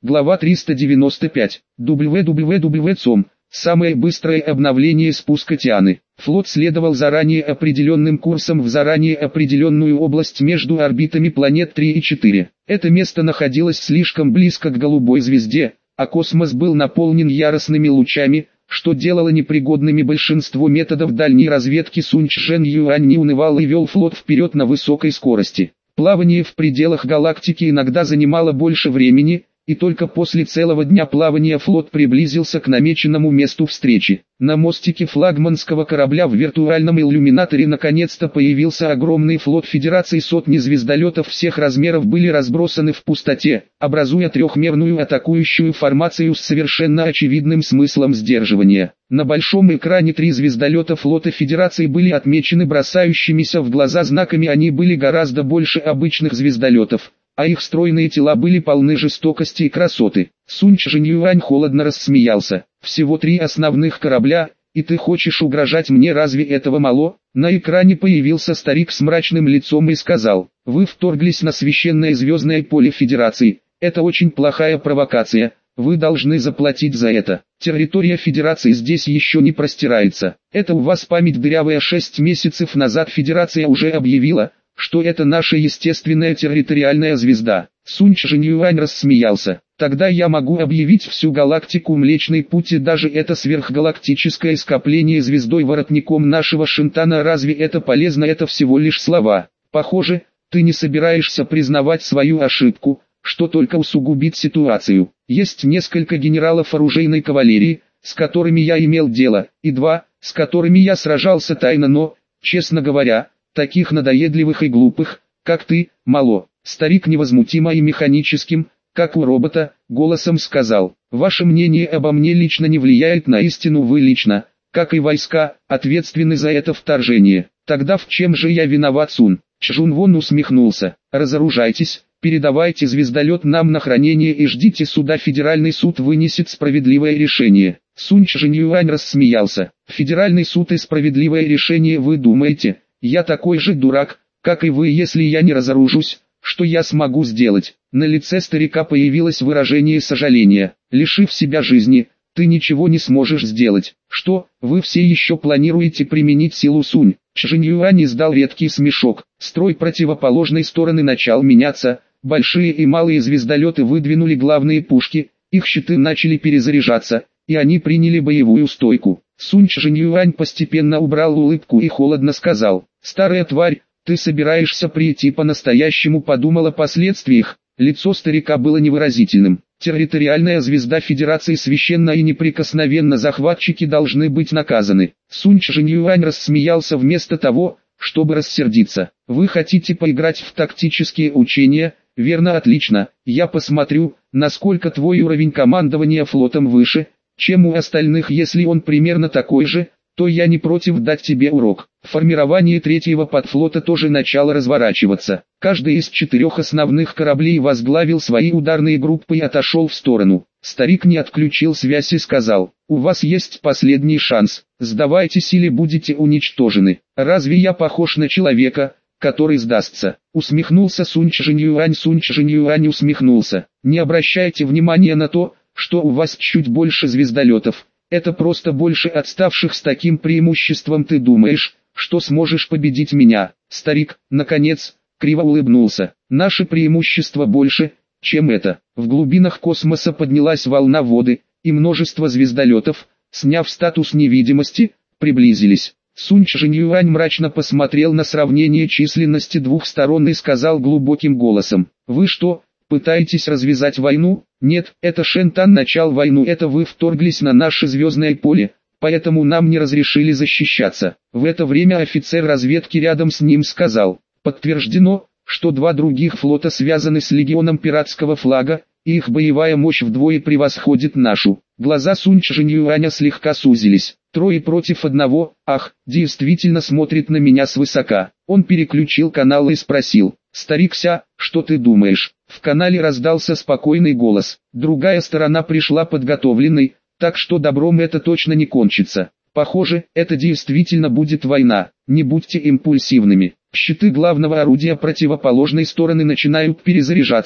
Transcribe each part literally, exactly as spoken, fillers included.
Глава триста девяносто пять. дабл ю дабл ю дабл ю точка цом. Самое быстрое обновление спуска Тианы. Флот следовал заранее определенным курсом в заранее определенную область между орбитами планет три и четыре. Это место находилось слишком близко к голубой звезде, а космос был наполнен яростными лучами, что делало непригодными большинство методов дальней разведки. Сунь Чжэн Юань не унывал и вел флот вперед на высокой скорости. Плавание в пределах галактики иногда занимало больше времени, и только после целого дня плавания флот приблизился к намеченному месту встречи. На мостике флагманского корабля в виртуальном иллюминаторе наконец-то появился огромный флот Федерации. Сотни звездолетов всех размеров были разбросаны в пустоте, образуя трехмерную атакующую формацию с совершенно очевидным смыслом сдерживания. На большом экране три звездолета флота Федерации были отмечены бросающимися в глаза знаками. Они были гораздо больше обычных звездолетов, а их стройные тела были полны жестокости и красоты. Сунь Чжэнь холодно рассмеялся. Всего три основных корабля, и ты хочешь угрожать мне? Разве этого мало? На экране появился старик с мрачным лицом и сказал: вы вторглись на священное звездное поле Федерации. Это очень плохая провокация. Вы должны заплатить за это. Территория Федерации здесь еще не простирается. Это у вас память дырявая. Шесть месяцев назад Федерация уже объявила, что это наша естественная территориальная звезда. Сунь Чжэнь рассмеялся. Тогда я могу объявить всю галактику Млечный Путь и даже это сверхгалактическое скопление звездой воротником нашего Шинтана. Разве это полезно? Это всего лишь слова. Похоже, ты не собираешься признавать свою ошибку, что только усугубит ситуацию. Есть несколько генералов оружейной кавалерии, с которыми я имел дело, и два, с которыми я сражался тайно, но, честно говоря, таких надоедливых и глупых, как ты, мало. Старик невозмутимо и механическим, как у робота, голосом сказал: ваше мнение обо мне лично не влияет на истину. Вы лично, как и войска, ответственны за это вторжение. Тогда в чем же я виноват? Сун Чжунвон усмехнулся. Разоружайтесь, передавайте звездолет нам на хранение и ждите суда. Федеральный суд вынесет справедливое решение. Сунь Чжэнь рассмеялся. Федеральный суд и справедливое решение? Вы думаете, я такой же дурак, как и вы? Если я не разоружусь, что я смогу сделать? На лице старика появилось выражение сожаления. Лишив себя жизни, ты ничего не сможешь сделать. Что, вы все еще планируете применить силу? Сунь Чжэнь издал редкий смешок. Строй противоположной стороны начал меняться. Большие и малые звездолеты выдвинули главные пушки, их щиты начали перезаряжаться, и они приняли боевую стойку. Сунь Чжэнь постепенно убрал улыбку и холодно сказал: старая тварь, ты собираешься прийти по-настоящему? Подумал о последствиях. Лицо старика было невыразительным. Территориальная звезда Федерации священна и неприкосновенна. Захватчики должны быть наказаны. Сунь Чжэнь рассмеялся вместо того, чтобы рассердиться. Вы хотите поиграть в тактические учения? Верно, отлично. Я посмотрю, насколько твой уровень командования флотом выше, чем у остальных. Если он примерно такой же, то я не против дать тебе урок. Формирование третьего подфлота тоже начало разворачиваться. Каждый из четырех основных кораблей возглавил свои ударные группы и отошел в сторону. Старик не отключил связь и сказал: у вас есть последний шанс. Сдавайтесь или будете уничтожены. Разве я похож на человека, который сдастся? Усмехнулся Сунь Чжэнь. Сунь Чжэнь усмехнулся. Не обращайте внимания на то, что у вас чуть больше звездолетов. Это просто больше отставших. С таким преимуществом ты думаешь, что сможешь победить меня? Старик, наконец, криво улыбнулся. Наше преимущество больше, чем это. В глубинах космоса поднялась волна воды, и множество звездолетов, сняв статус невидимости, приблизились. Сунь Чжэнь мрачно посмотрел на сравнение численности двух сторон и сказал глубоким голосом: вы что, пытаетесь развязать войну? Нет, это Шинтан начал войну. Это вы вторглись на наше звездное поле, поэтому нам не разрешили защищаться. В это время офицер разведки рядом с ним сказал: подтверждено, что два других флота связаны с легионом пиратского флага, и их боевая мощь вдвое превосходит нашу. Глаза Сунь Чжэнь слегка сузились. Трое против одного, ах, действительно смотрит на меня свысока. Он переключил канал и спросил: старик Ся, что ты думаешь? В канале раздался спокойный голос. Другая сторона пришла подготовленной, так что добром это точно не кончится. Похоже, это действительно будет война. Не будьте импульсивными. Щиты главного орудия противоположной стороны начинают перезаряжаться,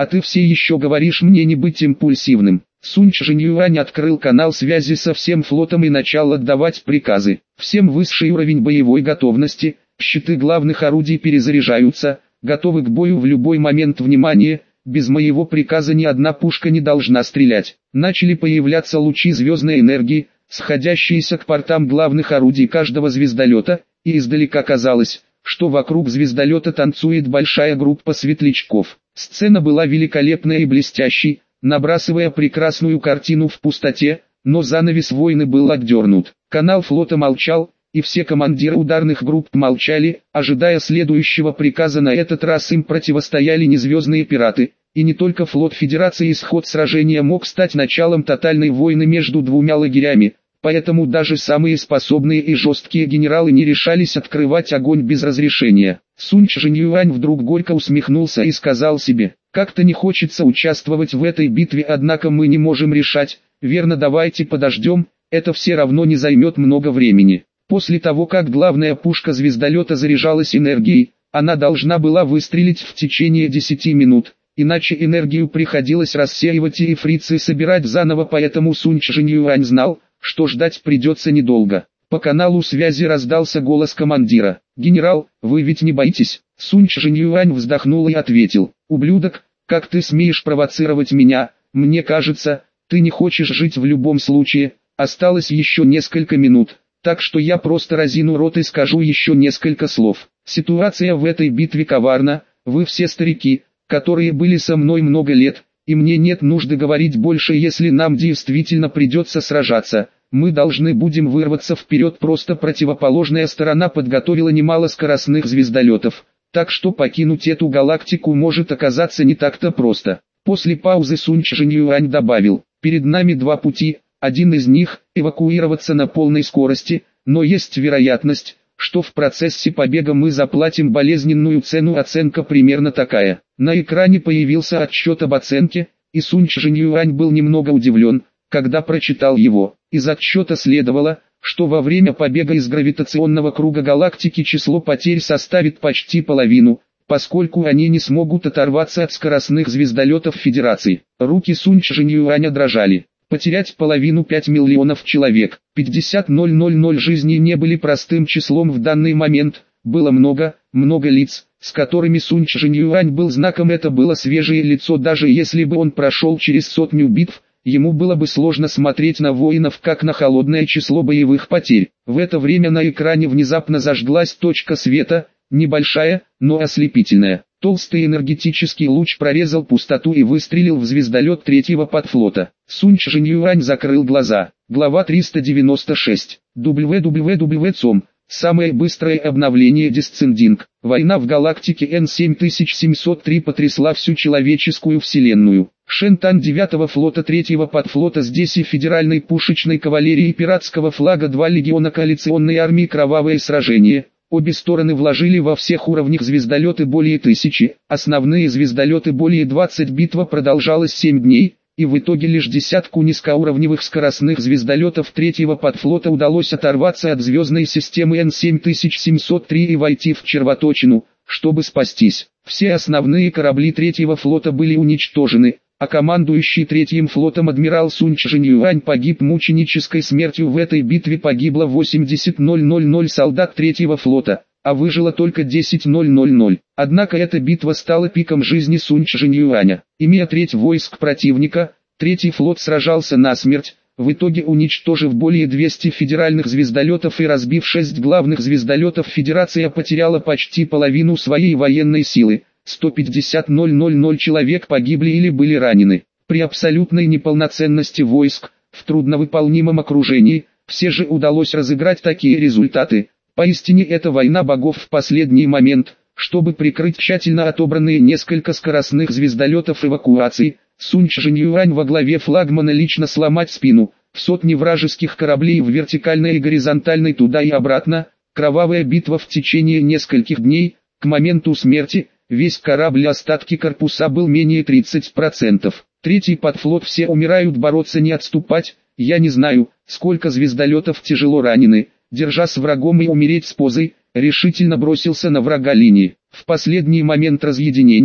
а ты все еще говоришь мне не быть импульсивным. Сунь Чжэньюань открыл канал связи со всем флотом и начал отдавать приказы. Всем высший уровень боевой готовности, щиты главных орудий перезаряжаются, готовы к бою в любой момент. Внимание, без моего приказа ни одна пушка не должна стрелять. Начали появляться лучи звездной энергии, сходящиеся к портам главных орудий каждого звездолета, и издалека казалось, что вокруг звездолета танцует большая группа светлячков. Сцена была великолепной и блестящей, набрасывая прекрасную картину в пустоте, но занавес войны был отдернут. Канал флота молчал, и все командиры ударных групп молчали, ожидая следующего приказа. На этот раз им противостояли не звездные пираты, и не только флот Федерации. Исход сражения мог стать началом тотальной войны между двумя лагерями, поэтому даже самые способные и жесткие генералы не решались открывать огонь без разрешения. Сунь Чжэньюань вдруг горько усмехнулся и сказал себе: «Как-то не хочется участвовать в этой битве, однако мы не можем решать, верно, давайте подождем, это все равно не займет много времени». После того, как главная пушка звездолета заряжалась энергией, она должна была выстрелить в течение десяти минут, иначе энергию приходилось рассеивать и фрицы собирать заново, поэтому Сунь Чжэньюань знал, что ждать придется недолго. По каналу связи раздался голос командира: «Генерал, вы ведь не боитесь?» Сунь Чжэньюань вздохнул и ответил: «Ублюдок, как ты смеешь провоцировать меня? Мне кажется, ты не хочешь жить в любом случае, осталось еще несколько минут, так что я просто разину рот и скажу еще несколько слов. Ситуация в этой битве коварна, вы все старики, которые были со мной много лет, и мне нет нужды говорить больше. Если нам действительно придется сражаться, мы должны будем вырваться вперед. Просто противоположная сторона подготовила немало скоростных звездолетов, так что покинуть эту галактику может оказаться не так-то просто». После паузы Сунь Чжэньюань добавил: «Перед нами два пути, один из них – эвакуироваться на полной скорости, но есть вероятность, что в процессе побега мы заплатим болезненную цену. Оценка примерно такая». На экране появился отчет об оценке, и Сунь Чжэньюань был немного удивлен, когда прочитал его. Из отчета следовало, что во время побега из гравитационного круга галактики число потерь составит почти половину, поскольку они не смогут оторваться от скоростных звездолетов Федерации. Руки Сунь Чжэньюаня дрожали. Потерять половину — пять миллионов человек, пятьдесят тысяч жизней не были простым числом в данный момент, было много, много лиц, с которыми Сунь Чжэньюань был знаком. Это было свежее лицо. Даже если бы он прошел через сотню битв, ему было бы сложно смотреть на воинов как на холодное число боевых потерь. В это время на экране внезапно зажглась точка света, небольшая, но ослепительная. Толстый энергетический луч прорезал пустоту и выстрелил в звездолет третьего подфлота. Сунь Чжэньюань закрыл глаза. Глава триста девяносто шесть. дабл ю дабл ю дабл ю точка цом. Самое быстрое обновление Descending. Война в галактике Н семь тысяч семьсот три потрясла всю человеческую вселенную. Шентан девятого флота третьего подфлота, здесь и федеральной пушечной кавалерии пиратского флага два легиона коалиционной армии. Кровавое сражение. Обе стороны вложили во всех уровнях звездолеты более тысячи, основные звездолеты более двадцати. Битва продолжалась семь дней, и в итоге лишь десятку низкоуровневых скоростных звездолетов третьего подфлота удалось оторваться от звездной системы Н семь тысяч семьсот три и войти в червоточину, чтобы спастись. Все основные корабли третьего флота были уничтожены, а командующий третьим флотом адмирал Сунь Чжэньюань погиб мученической смертью. В этой битве погибло восемьдесят тысяч солдат третьего флота, а выжило только десять тысяч. Однако эта битва стала пиком жизни Сунь Чжэньюаня. Имея треть войск противника, третий флот сражался насмерть, в итоге уничтожив более двухсот федеральных звездолетов и разбив шесть главных звездолетов. Федерация потеряла почти половину своей военной силы. сто пятьдесят тысяч человек погибли или были ранены. При абсолютной неполноценности войск, в трудновыполнимом окружении, все же удалось разыграть такие результаты. Поистине это война богов в последний момент. Чтобы прикрыть тщательно отобранные несколько скоростных звездолетов эвакуации, Сунь Чжэньюань во главе флагмана лично сломать спину в сотни вражеских кораблей в вертикальной и горизонтальной туда и обратно. Кровавая битва в течение нескольких дней. К моменту смерти весь корабль и остатки корпуса был менее тридцати процентов. Третий подфлот, все умирают, бороться не отступать. Я не знаю, сколько звездолетов тяжело ранены. Держа с врагом и умереть с позой, решительно бросился на врага линии. В последний момент разъединения,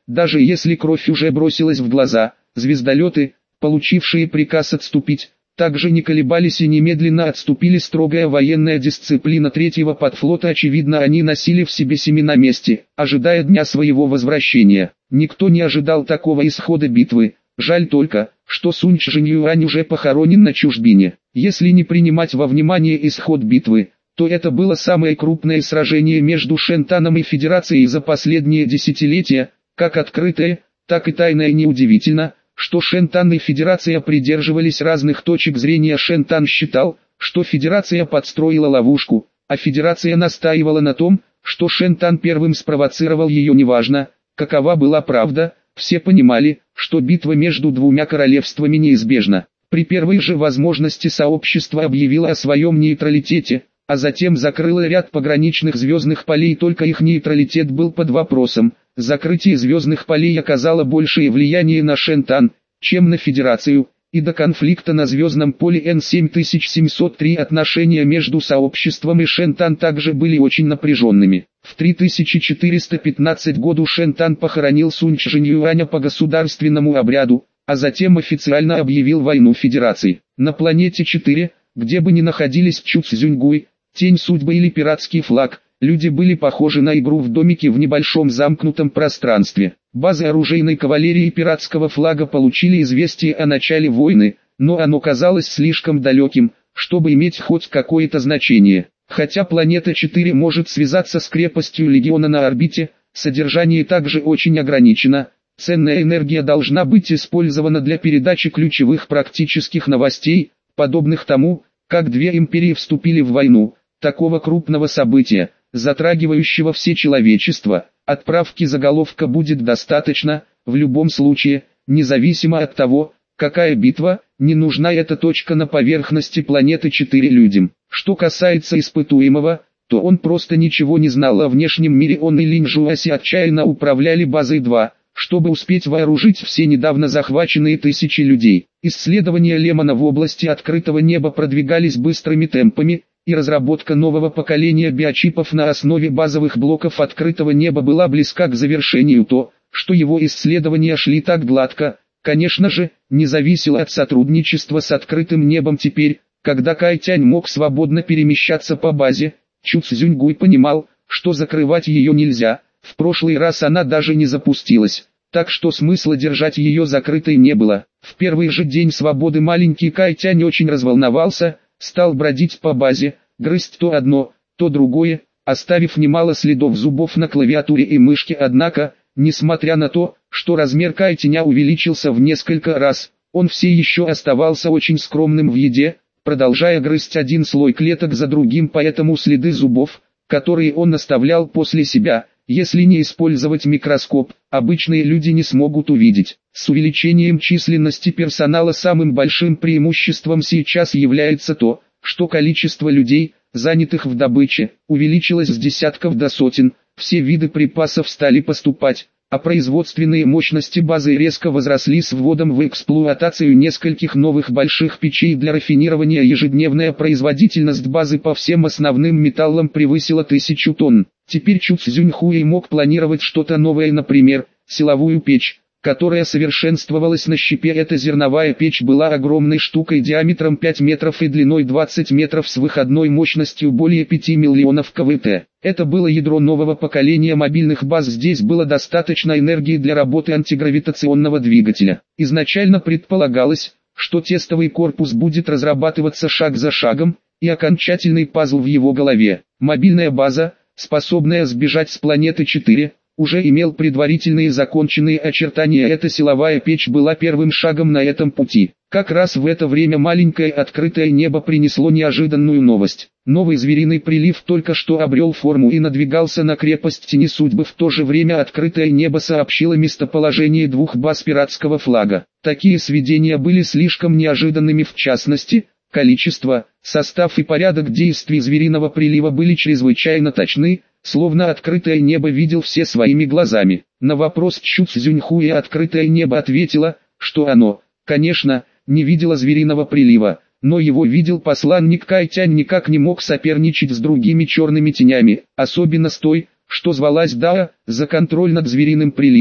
Даже если кровь уже бросилась в глаза, звездолеты, получившие приказ отступить, также не колебались и немедленно отступили. Строгая военная дисциплина третьего подфлота, очевидно, они носили в себе семена мести, ожидая дня своего возвращения. Никто не ожидал такого исхода битвы. Жаль только, что Сунь Чжэньюань уже похоронен на чужбине. Если не принимать во внимание исход битвы, то это было самое крупное сражение между Шентаном и Федерацией за последние десятилетия, как открытое, так и тайное. Неудивительно, что Шентан и Федерация придерживались разных точек зрения. Шентан считал, что Федерация подстроила ловушку, а Федерация настаивала на том, что Шентан первым спровоцировал ее. Неважно, какова была правда, все понимали, что битва между двумя королевствами неизбежна. При первой же возможности сообщество объявило о своем нейтралитете, а затем закрыло ряд пограничных звездных полей. Только их нейтралитет был под вопросом. Закрытие звездных полей оказало большее влияние на Шентан, чем на Федерацию, и до конфликта на звездном поле Н семь тысяч семьсот три отношения между сообществом и Шентан также были очень напряженными. В три тысячи четыреста пятнадцатом году Шентан похоронил Сунь Чжэньюаня по государственному обряду, а затем официально объявил войну Федерации. На планете четыре, где бы ни находились Чуцзюньгуй, Тень Судьбы или Пиратский флаг, люди были похожи на игру в домике в небольшом замкнутом пространстве. Базы оружейной кавалерии Пиратского флага получили известие о начале войны, но оно казалось слишком далеким, чтобы иметь хоть какое-то значение. Хотя планета четыре может связаться с крепостью Легиона на орбите, содержание также очень ограничено. Ценная энергия должна быть использована для передачи ключевых практических новостей, подобных тому, как две империи вступили в войну. Такого крупного события, затрагивающего все человечество, отправки заголовка будет достаточно. В любом случае, независимо от того, какая битва, не нужна эта точка на поверхности планеты четыре людям. Что касается испытуемого, то он просто ничего не знал о внешнем мире. Он и Линь Жуаси отчаянно управляли базой два, чтобы успеть вооружить все недавно захваченные тысячи людей. Исследования Лемона в области открытого неба продвигались быстрыми темпами, и разработка нового поколения биочипов на основе базовых блоков открытого неба была близка к завершению. То, что его исследования шли так гладко, конечно же, не зависело от сотрудничества с открытым небом. Теперь, когда Кай Тянь мог свободно перемещаться по базе, Чу Цзюньгуй понимал, что закрывать ее нельзя. В прошлый раз она даже не запустилась, так что смысла держать ее закрытой не было. В первый же день свободы маленький Кай Тянь очень разволновался, стал бродить по базе, грызть то одно, то другое, оставив немало следов зубов на клавиатуре и мышке. Однако, несмотря на то, что размер Кай Тяня увеличился в несколько раз, он все еще оставался очень скромным в еде, продолжая грызть один слой клеток за другим. Поэтому следы зубов, которые он оставлял после себя, если не использовать микроскоп, обычные люди не смогут увидеть. С увеличением численности персонала самым большим преимуществом сейчас является то, что количество людей, занятых в добыче, увеличилось с десятков до сотен. Все виды припасов стали поступать, а производственные мощности базы резко возросли с вводом в эксплуатацию нескольких новых больших печей для рафинирования. Ежедневная производительность базы по всем основным металлам превысила тысячу тонн. Теперь Чу Цзюньхуэй мог планировать что-то новое, например, силовую печь, которая совершенствовалась на щепе. Эта зерновая печь была огромной штукой диаметром пять метров и длиной двадцать метров с выходной мощностью более пяти миллионов кВт. Это было ядро нового поколения мобильных баз. Здесь было достаточно энергии для работы антигравитационного двигателя. Изначально предполагалось, что тестовый корпус будет разрабатываться шаг за шагом, и окончательный пазл в его голове. Мобильная база, способная сбежать с планеты четыре, уже имел предварительные законченные очертания. Эта силовая печь была первым шагом на этом пути. Как раз в это время маленькое открытое небо принесло неожиданную новость. Новый звериный прилив только что обрел форму и надвигался на крепость Тени Судьбы. В то же время открытое небо сообщило местоположение двух баз пиратского флага. Такие сведения были слишком неожиданными. В частности, количество, состав и порядок действий звериного прилива были чрезвычайно точны, словно открытое небо видел все своими глазами. На вопрос Чу Цзюньхуя открытое небо ответило, что оно, конечно, не видело звериного прилива, но его видел посланник. Кай Тянь никак не мог соперничать с другими черными тенями, особенно с той, что звалась Дао, за контроль над звериным приливом.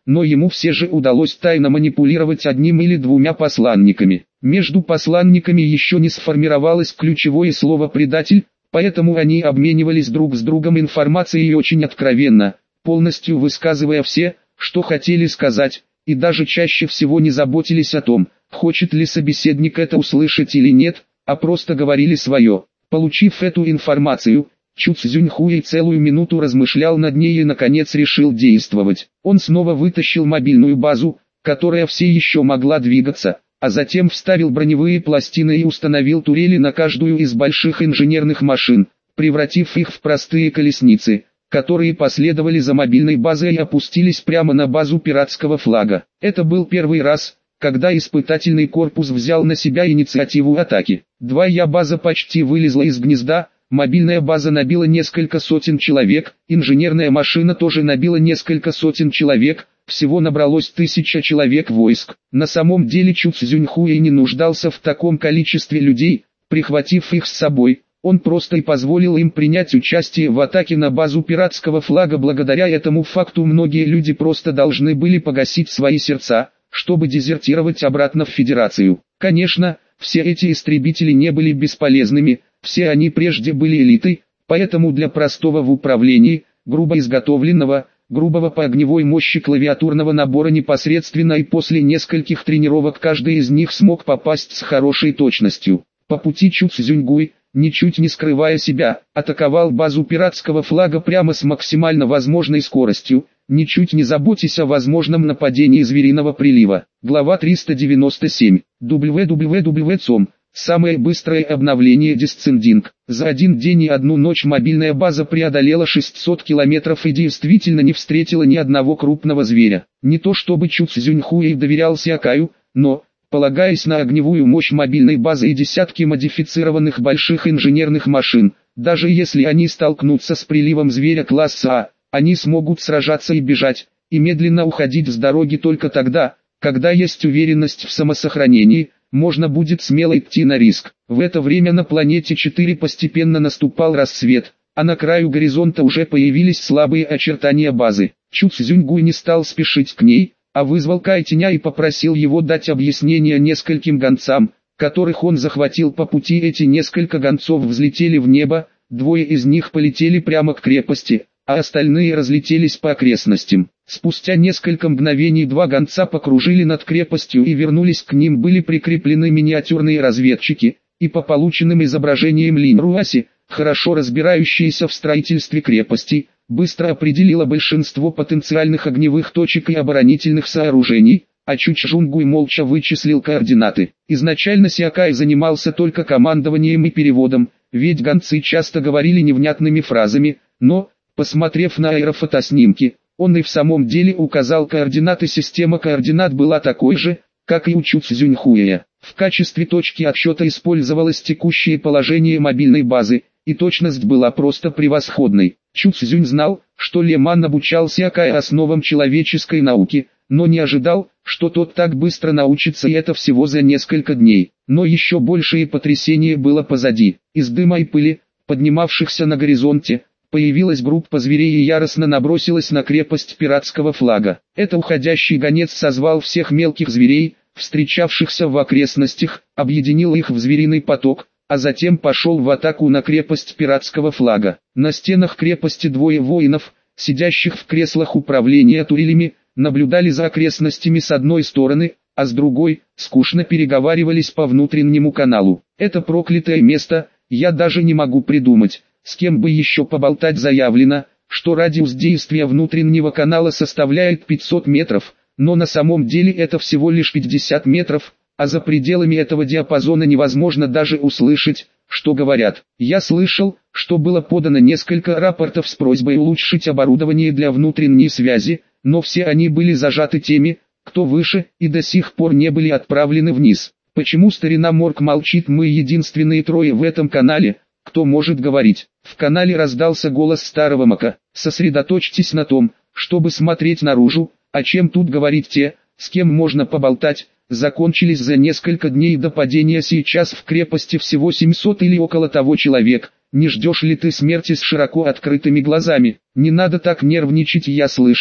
но ему все же удалось тайно манипулировать одним или двумя посланниками. Между посланниками еще не сформировалось ключевое слово «предатель», поэтому они обменивались друг с другом информацией очень откровенно, полностью высказывая все, что хотели сказать, и даже чаще всего не заботились о том, хочет ли собеседник это услышать или нет, а просто говорили свое. Получив эту информацию, Чу Цзюньхуэй целую минуту размышлял над ней и наконец решил действовать. Он снова вытащил мобильную базу, которая все еще могла двигаться, а затем вставил броневые пластины и установил турели на каждую из больших инженерных машин, превратив их в простые колесницы, которые последовали за мобильной базой и опустились прямо на базу пиратского флага. Это был первый раз, когда испытательный корпус взял на себя инициативу атаки. Двоя база почти вылезла из гнезда, мобильная база набила несколько сотен человек, инженерная машина тоже набила несколько сотен человек, всего набралось тысяча человек войск. На самом деле Чу Цзюньхуэй не нуждался в таком количестве людей, прихватив их с собой. Он просто и позволил им принять участие в атаке на базу пиратского флага. Благодаря этому факту многие люди просто должны были погасить свои сердца, чтобы дезертировать обратно в Федерацию. Конечно, все эти истребители не были бесполезными, все они прежде были элитой, поэтому для простого в управлении, грубо изготовленного, грубого по огневой мощи клавиатурного набора непосредственно и после нескольких тренировок каждый из них смог попасть с хорошей точностью. По пути Чу Цзюньгуй, ничуть не скрывая себя, атаковал базу пиратского флага прямо с максимально возможной скоростью, ничуть не заботясь о возможном нападении звериного прилива. Глава триста девяносто семь. дабл ю дабл ю дабл ю точка цом. Самое быстрое обновление Descending. За один день и одну ночь мобильная база преодолела шестьсот километров и действительно не встретила ни одного крупного зверя. Не то чтобы Чу Цзюньхуэй доверял Сиакаю, но, полагаясь на огневую мощь мобильной базы и десятки модифицированных больших инженерных машин, даже если они столкнутся с приливом зверя класса А, они смогут сражаться и бежать, и медленно уходить с дороги только тогда, когда есть уверенность в самосохранении, можно будет смело идти на риск. В это время на планете четыре постепенно наступал рассвет, а на краю горизонта уже появились слабые очертания базы. Чу Цзюньгуй не стал спешить к ней, а вызвал Кайтиня и попросил его дать объяснение нескольким гонцам, которых он захватил по пути. Эти несколько гонцов взлетели в небо, двое из них полетели прямо к крепости, а остальные разлетелись по окрестностям. Спустя несколько мгновений два гонца покружили над крепостью и вернулись. К ним были прикреплены миниатюрные разведчики, и по полученным изображениям Линь Руаси, хорошо разбирающиеся в строительстве крепости, быстро определила большинство потенциальных огневых точек и оборонительных сооружений, а Чу Цзюньгуй молча вычислил координаты. Изначально Сиакай занимался только командованием и переводом, ведь гонцы часто говорили невнятными фразами, но, посмотрев на аэрофотоснимки, он и в самом деле указал координаты. Система координат была такой же, как и у Чу Цзюньхуэя. В качестве точки отсчета использовалось текущее положение мобильной базы, и точность была просто превосходной. Чу Цзюнь знал, что Леман обучал Сиакай основам человеческой науки, но не ожидал, что тот так быстро научится, и это всего за несколько дней. Но еще большее потрясение было позади. Из дыма и пыли, поднимавшихся на горизонте, появилась группа зверей и яростно набросилась на крепость пиратского флага. Это уходящий гонец созвал всех мелких зверей, встречавшихся в окрестностях, объединил их в звериный поток, а затем пошел в атаку на крепость пиратского флага. На стенах крепости двое воинов, сидящих в креслах управления турелями, наблюдали за окрестностями с одной стороны, а с другой, скучно переговаривались по внутреннему каналу. Это проклятое место, я даже не могу придумать, с кем бы еще поболтать. Заявлено, что радиус действия внутреннего канала составляет пятьсот метров, но на самом деле это всего лишь пятьдесят метров, а за пределами этого диапазона невозможно даже услышать, что говорят. Я слышал, что было подано несколько рапортов с просьбой улучшить оборудование для внутренней связи, но все они были зажаты теми, кто выше, и до сих пор не были отправлены вниз. Почему старина Морг молчит? Мы единственные трое в этом канале, кто может говорить. В канале раздался голос старого Мака. Сосредоточьтесь на том, чтобы смотреть наружу, а чем тут говорить те, с кем можно поболтать, закончились за несколько дней до падения. Сейчас в крепости всего семьсот или около того человек. Не ждешь ли ты смерти с широко открытыми глазами? Не надо так нервничать. Я слышал,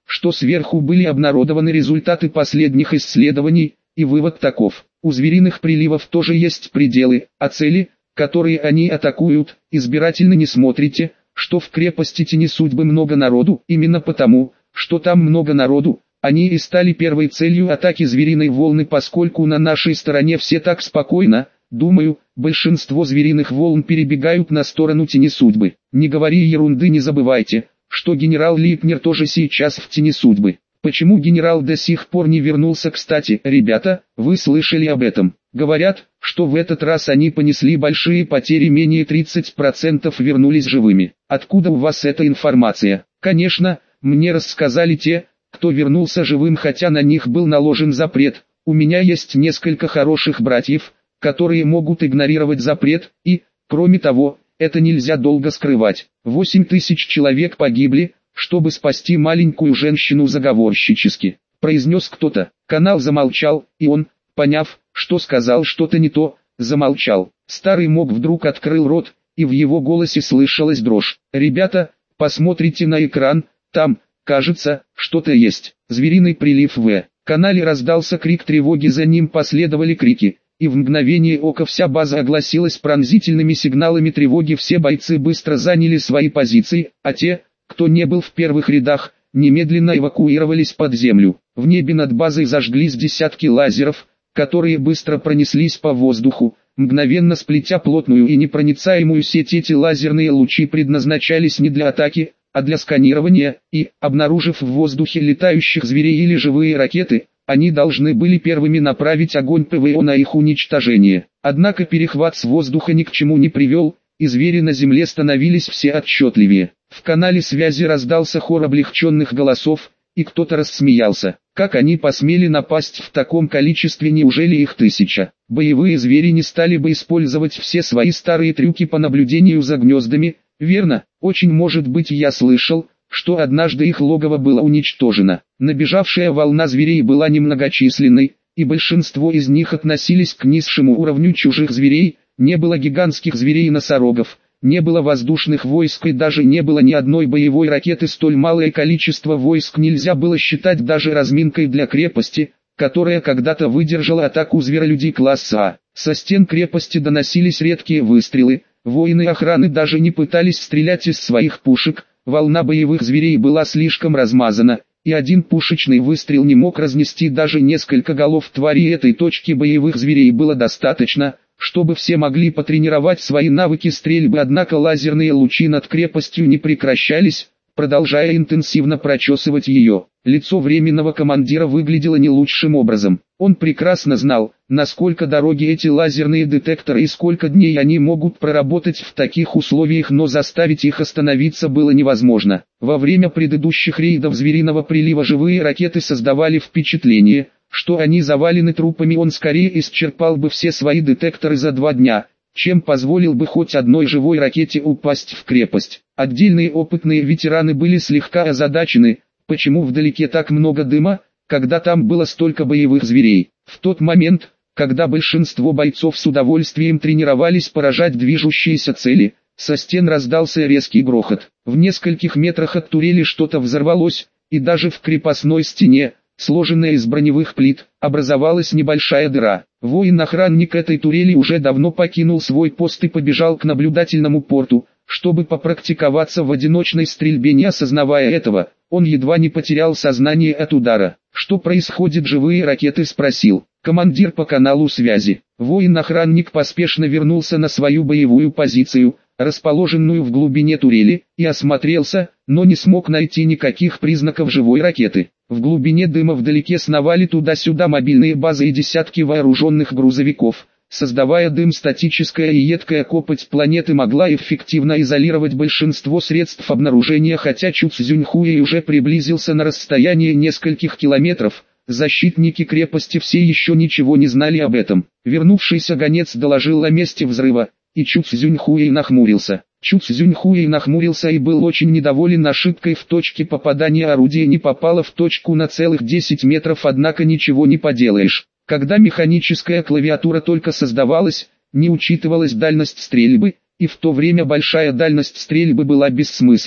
что сверху были обнародованы результаты последних исследований, и вывод таков: у звериных приливов тоже есть пределы, а цели, которые они атакуют, избирательно не смотрите, что в крепости Тени Судьбы много народу, именно потому, что там много народу, они и стали первой целью атаки звериной волны, поскольку на нашей стороне все так спокойно. Думаю, большинство звериных волн перебегают на сторону Тени Судьбы. Не говори ерунды, не забывайте, что генерал Липнер тоже сейчас в Тени Судьбы. Почему генерал до сих пор не вернулся? Кстати, ребята, вы слышали об этом? Говорят, что в этот раз они понесли большие потери, менее тридцать процентов вернулись живыми. Откуда у вас эта информация? Конечно, мне рассказали те, кто вернулся живым, хотя на них был наложен запрет. У меня есть несколько хороших братьев, которые могут игнорировать запрет, и, кроме того, это нельзя долго скрывать. Восемь тысяч человек погибли, чтобы спасти маленькую женщину, заговорщически произнес кто-то. Канал замолчал, и он, поняв, что сказал что-то не то, замолчал. Старый мог вдруг открыл рот, и в его голосе слышалась дрожь. «Ребята, посмотрите на экран, там, кажется, что-то есть». Звериный прилив в канале раздался крик тревоги, за ним последовали крики. И в мгновение ока вся база огласилась пронзительными сигналами тревоги. Все бойцы быстро заняли свои позиции, а те, кто не был в первых рядах, немедленно эвакуировались под землю. В небе над базой зажглись десятки лазеров, которые быстро пронеслись по воздуху, мгновенно сплетя плотную и непроницаемую сеть. Эти лазерные лучи предназначались не для атаки, а для сканирования, и, обнаружив в воздухе летающих зверей или живые ракеты, они должны были первыми направить огонь ПВО на их уничтожение. Однако перехват с воздуха ни к чему не привел, и звери на земле становились все отчетливее. В канале связи раздался хор облегченных голосов, и кто-то рассмеялся. Как они посмели напасть в таком количестве? Неужели их тысяча? Боевые звери не стали бы использовать все свои старые трюки по наблюдению за гнездами, верно? Очень может быть, я слышал, что однажды их логово было уничтожено. Набежавшая волна зверей была немногочисленной, и большинство из них относились к низшему уровню чужих зверей. Не было гигантских зверей-носорогов, не было воздушных войск и даже не было ни одной боевой ракеты. Столь малое количество войск нельзя было считать даже разминкой для крепости, которая когда-то выдержала атаку зверолюдей класса А. Со стен крепости доносились редкие выстрелы, воины охраны даже не пытались стрелять из своих пушек. Волна боевых зверей была слишком размазана, и один пушечный выстрел не мог разнести даже несколько голов тварей. Этой точки боевых зверей было достаточно, чтобы все могли потренировать свои навыки стрельбы. Однако лазерные лучи над крепостью не прекращались, продолжая интенсивно прочесывать ее. Лицо временного командира выглядело не лучшим образом. Он прекрасно знал, насколько дороги эти лазерные детекторы и сколько дней они могут проработать в таких условиях, но заставить их остановиться было невозможно. Во время предыдущих рейдов звериного прилива живые ракеты создавали впечатление, что они завалены трупами. Он скорее исчерпал бы все свои детекторы за два дня, чем позволил бы хоть одной живой ракете упасть в крепость. Отдельные опытные ветераны были слегка озадачены, почему вдалеке так много дыма, когда там было столько боевых зверей. В тот момент, когда большинство бойцов с удовольствием тренировались поражать движущиеся цели, со стен раздался резкий грохот. В нескольких метрах от турели что-то взорвалось, и даже в крепостной стене, сложенная из броневых плит, образовалась небольшая дыра. Воин-охранник этой турели уже давно покинул свой пост и побежал к наблюдательному порту, чтобы попрактиковаться в одиночной стрельбе. Не осознавая этого, он едва не потерял сознание от удара. «Что происходит? Живые ракеты?» — спросил командир по каналу связи. Воин-охранник поспешно вернулся на свою боевую позицию, расположенную в глубине турели, и осмотрелся, но не смог найти никаких признаков живой ракеты. В глубине дыма вдалеке сновали туда-сюда мобильные базы и десятки вооруженных грузовиков. Создавая дым, статическая и едкая копоть планеты могла эффективно изолировать большинство средств обнаружения. Хотя Чу Цзюньхуэй уже приблизился на расстояние нескольких километров, защитники крепости все еще ничего не знали об этом. Вернувшийся гонец доложил о месте взрыва, и Чу Цзюньхуэй нахмурился. Чу Цзюньхуэй нахмурился и был очень недоволен ошибкой в точке попадания. Орудие не попало в точку на целых десять метров, однако ничего не поделаешь. Когда механическая клавиатура только создавалась, не учитывалась дальность стрельбы, и в то время большая дальность стрельбы была бессмысленна.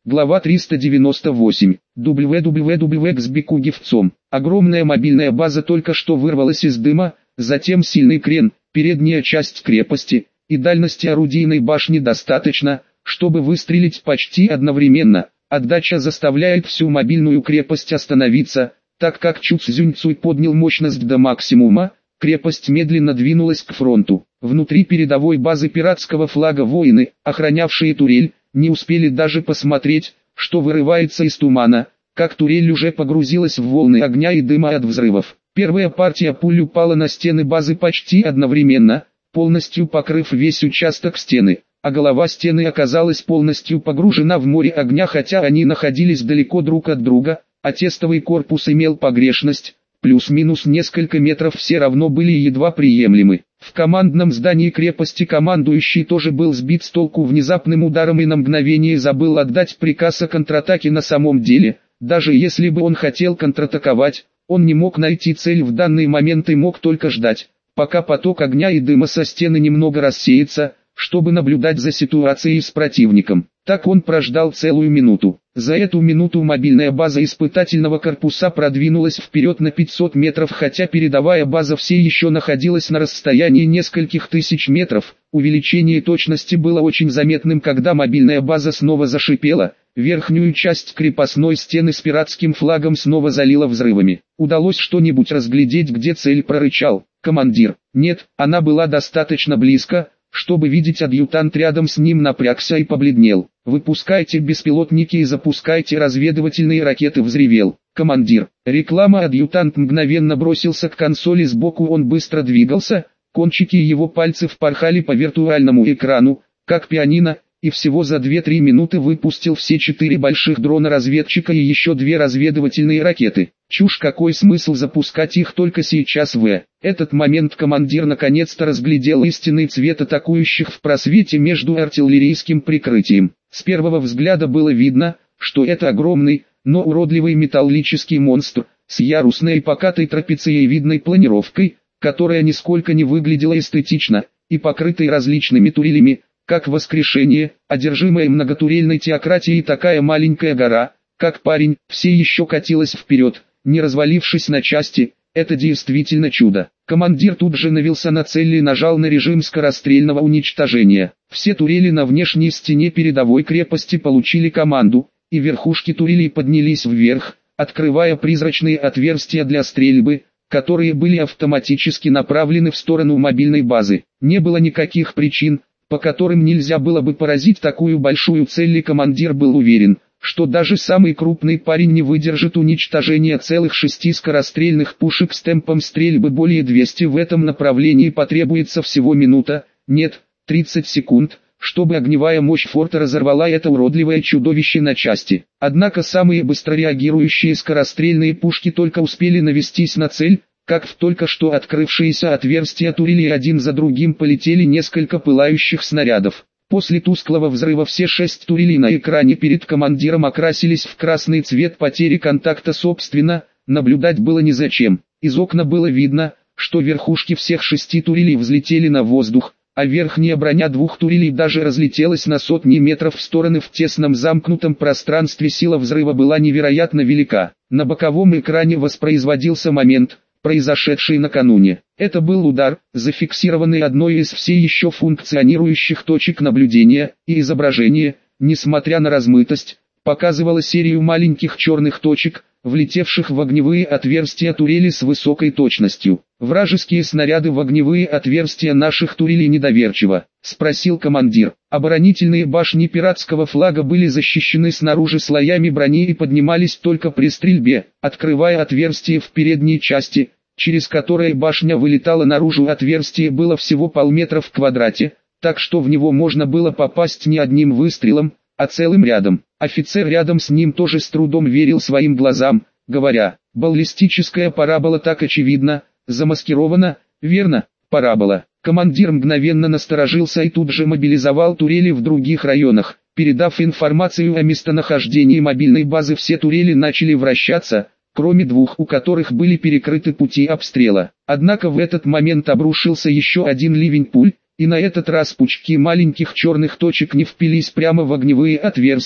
Глава триста девяносто восемь. дабл ю дабл ю дабл ю экс Бекугевцом. Огромная мобильная база только что вырвалась из дыма, затем сильный крен, передняя часть крепости, и дальности орудийной башни достаточно, чтобы выстрелить почти одновременно. Отдача заставляет всю мобильную крепость остановиться, так как Чуцзюньцуй поднял мощность до максимума, крепость медленно двинулась к фронту. Внутри передовой базы пиратского флага воины, охранявшие турель, не успели даже посмотреть, что вырывается из тумана, как турель уже погрузилась в волны огня и дыма от взрывов. Первая партия пуль упала на стены базы почти одновременно, полностью покрыв весь участок стены, а голова стены оказалась полностью погружена в море огня, хотя они находились далеко друг от друга, а тестовый корпус имел погрешность, плюс-минус несколько метров, все равно были едва приемлемы. В командном здании крепости командующий тоже был сбит с толку внезапным ударом и на мгновение забыл отдать приказ о контратаке. На самом деле, даже если бы он хотел контратаковать, он не мог найти цель в данный момент и мог только ждать, пока поток огня и дыма со стены немного рассеется, чтобы наблюдать за ситуацией с противником. Так он прождал целую минуту. За эту минуту мобильная база испытательного корпуса продвинулась вперед на пятьсот метров, хотя передовая база все еще находилась на расстоянии нескольких тысяч метров. Увеличение точности было очень заметным, когда мобильная база снова зашипела. Верхнюю часть крепостной стены с пиратским флагом снова залило взрывами. «Удалось что-нибудь разглядеть, где цель?» — прорычал командир. «Нет, она была достаточно близко, чтобы видеть». Адъютант рядом с ним напрягся и побледнел. «Выпускайте беспилотники и запускайте разведывательные ракеты», — взревел командир. Реклама. Адъютант мгновенно бросился к консоли сбоку, он быстро двигался, кончики его пальцев порхали по виртуальному экрану, как пианино, и всего за две-три минуты выпустил все четыре больших дрона-разведчика и еще две разведывательные ракеты. Чушь, какой смысл запускать их только сейчас? В этот момент командир наконец-то разглядел истинный цвет атакующих в просвете между артиллерийским прикрытием. С первого взгляда было видно, что это огромный, но уродливый металлический монстр, с ярусной и покатой трапециевидной планировкой, которая нисколько не выглядела эстетично, и покрытой различными турелями, как воскрешение, одержимая многотурельной теократией. Такая маленькая гора, как парень, все еще катилась вперед, не развалившись на части. Это действительно чудо. Командир тут же навелся на цель и нажал на режим скорострельного уничтожения. Все турели на внешней стене передовой крепости получили команду, и верхушки турелей поднялись вверх, открывая призрачные отверстия для стрельбы, которые были автоматически направлены в сторону мобильной базы. Не было никаких причин, по которым нельзя было бы поразить такую большую цель, и командир был уверен, что даже самый крупный парень не выдержит уничтожения целых шести скорострельных пушек с темпом стрельбы более двухсот. В этом направлении потребуется всего минута, нет, тридцать секунд, чтобы огневая мощь форта разорвала это уродливое чудовище на части. Однако самые быстрореагирующие скорострельные пушки только успели навестись на цель, как в только что открывшиеся отверстия турелей один за другим полетели несколько пылающих снарядов. После тусклого взрыва все шесть турелей на экране перед командиром окрасились в красный цвет. Потери контакта, собственно, наблюдать было незачем. Из окна было видно, что верхушки всех шести турелей взлетели на воздух, а верхняя броня двух турелей даже разлетелась на сотни метров в стороны. В тесном замкнутом пространстве сила взрыва была невероятно велика. На боковом экране воспроизводился момент, произошедший накануне. Это был удар, зафиксированный одной из все еще функционирующих точек наблюдения, и изображение, несмотря на размытость, показывало серию маленьких черных точек, влетевших в огневые отверстия турели с высокой точностью. «Вражеские снаряды в огневые отверстия наших турелей?» — недоверчиво спросил командир. Оборонительные башни пиратского флага были защищены снаружи слоями брони и поднимались только при стрельбе, открывая отверстие в передней части, через которое башня вылетала наружу. Отверстие было всего полметра в квадрате, так что в него можно было попасть не одним выстрелом, а целым рядом. Офицер рядом с ним тоже с трудом верил своим глазам, говоря: «Баллистическая парабола так очевидно, замаскирована, верно, парабола». Командир мгновенно насторожился и тут же мобилизовал турели в других районах. Передав информацию о местонахождении мобильной базы, все турели начали вращаться, кроме двух, у которых были перекрыты пути обстрела. Однако в этот момент обрушился еще один ливень пуль, и на этот раз пучки маленьких черных точек не впились прямо в огневые отверстия,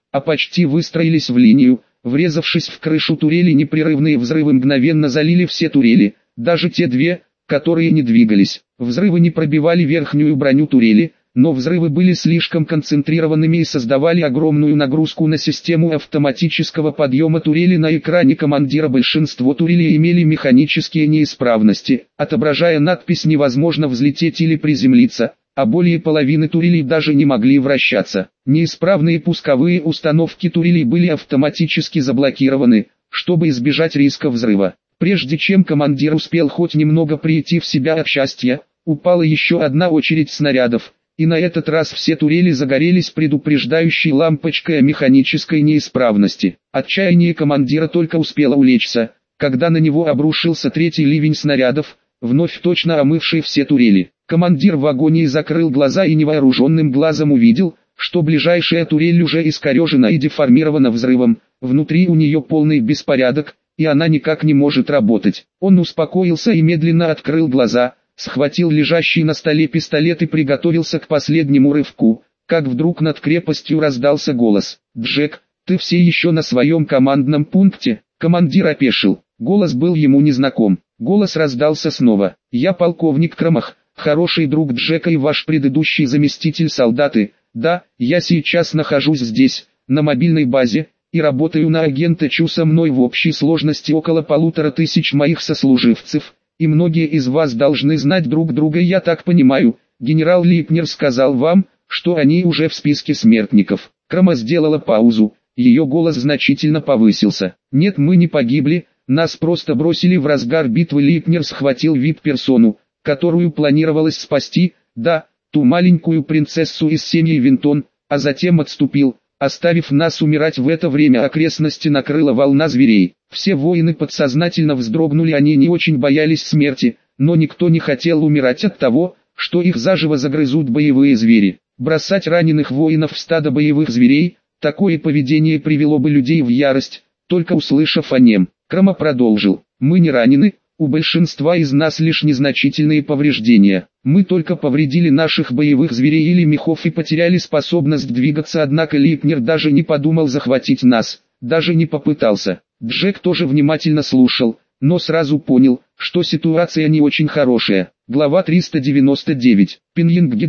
а почти выстроились в линию. Врезавшись в крышу турели, непрерывные взрывы мгновенно залили все турели, даже те две, которые не двигались. Взрывы не пробивали верхнюю броню турели, но взрывы были слишком концентрированными и создавали огромную нагрузку на систему автоматического подъема турели. На экране командира большинство турелей имели механические неисправности, отображая надпись «Невозможно взлететь или приземлиться», а более половины турелей даже не могли вращаться. Неисправные пусковые установки турелей были автоматически заблокированы, чтобы избежать риска взрыва. Прежде чем командир успел хоть немного прийти в себя от счастья, упала еще одна очередь снарядов, и на этот раз все турели загорелись предупреждающей лампочкой о механической неисправности. Отчаяние командира только успело улечься, когда на него обрушился третий ливень снарядов, вновь точно омывший все турели. Командир в агонии закрыл глаза и невооруженным глазом увидел, что ближайшая турель уже искорежена и деформирована взрывом, внутри у нее полный беспорядок, и она никак не может работать. Он успокоился и медленно открыл глаза, схватил лежащий на столе пистолет и приготовился к последнему рывку, как вдруг над крепостью раздался голос: «Джек, ты все еще на своем командном пункте?» Командир опешил, голос был ему незнаком. Голос раздался снова: «Я полковник Крамах, хороший друг Джека и ваш предыдущий заместитель солдаты. Да, я сейчас нахожусь здесь, на мобильной базе, и работаю на агента Чу. Со мной в общей сложности около полутора тысяч моих сослуживцев, и многие из вас должны знать друг друга. Я так понимаю, генерал Липнер сказал вам, что они уже в списке смертников». Крама сделала паузу, ее голос значительно повысился. «Нет, мы не погибли, нас просто бросили в разгар битвы. Липнер схватил ви ай пи-персону, которую планировалось спасти, да, ту маленькую принцессу из семьи Винтон, а затем отступил, оставив нас умирать. В это время окрестности накрыла волна зверей. Все воины подсознательно вздрогнули, они не очень боялись смерти, но никто не хотел умирать от того, что их заживо загрызут боевые звери. Бросать раненых воинов в стадо боевых зверей, такое поведение привело бы людей в ярость, только услышав о нем. Крама продолжил: «Мы не ранены, у большинства из нас лишь незначительные повреждения. Мы только повредили наших боевых зверей или мехов и потеряли способность двигаться, однако Липнер даже не подумал захватить нас, даже не попытался». Джек тоже внимательно слушал, но сразу понял, что ситуация не очень хорошая. Глава триста девяносто девять. Пиньинги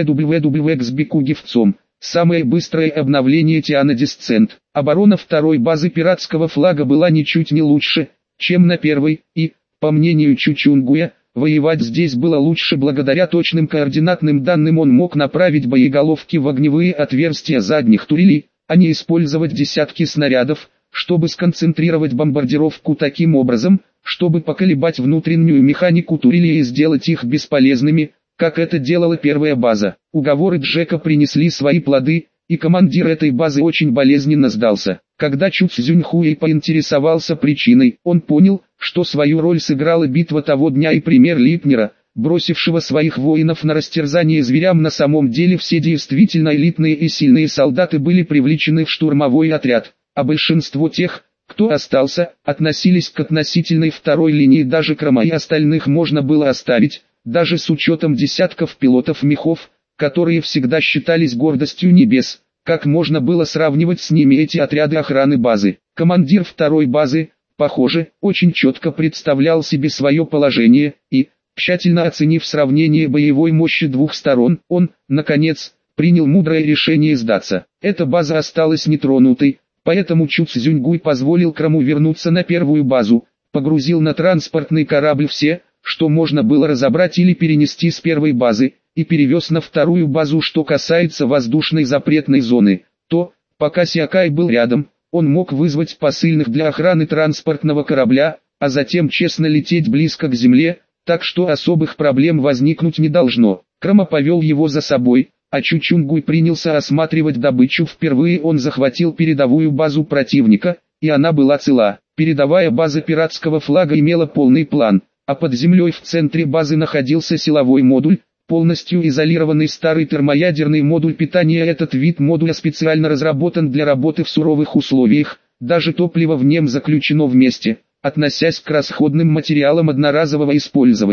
www.xbkugivcom. Самое быстрое обновление Тиана Дисцент. Оборона второй базы пиратского флага была ничуть не лучше, чем на первой, и, по мнению Чучунгуя, воевать здесь было лучше благодаря точным координатным данным. Он мог направить боеголовки в огневые отверстия задних турелей, а не использовать десятки снарядов, чтобы сконцентрировать бомбардировку таким образом, чтобы поколебать внутреннюю механику турелей и сделать их бесполезными, как это делала первая база. Уговоры Джека принесли свои плоды, и командир этой базы очень болезненно сдался. Когда Чу Цзюньхуэй поинтересовался причиной, он понял, что свою роль сыграла битва того дня и пример Липнера, бросившего своих воинов на растерзание зверям. На самом деле все действительно элитные и сильные солдаты были привлечены в штурмовой отряд, а большинство тех, кто остался, относились к относительной второй линии. Даже Крама и остальных можно было оставить, даже с учетом десятков пилотов-мехов, которые всегда считались гордостью небес. Как можно было сравнивать с ними эти отряды охраны базы? Командир второй базы, похоже, очень четко представлял себе свое положение, и, тщательно оценив сравнение боевой мощи двух сторон, он, наконец, принял мудрое решение сдаться. Эта база осталась нетронутой, поэтому Чу Цзюньгуй позволил Краму вернуться на первую базу, погрузил на транспортный корабль все, что можно было разобрать или перенести с первой базы, и перевез на вторую базу. Что касается воздушной запретной зоны, то, пока Сиакай был рядом, он мог вызвать посыльных для охраны транспортного корабля, а затем честно лететь близко к земле, так что особых проблем возникнуть не должно. Крама повел его за собой, а Чучунгуй принялся осматривать добычу. Впервые он захватил передовую базу противника, и она была цела. Передовая база пиратского флага имела полный план, а под землей в центре базы находился силовой модуль, полностью изолированный старый термоядерный модуль питания. Этот вид модуля специально разработан для работы в суровых условиях, даже топливо в нем заключено вместе, относясь к расходным материалам одноразового использования.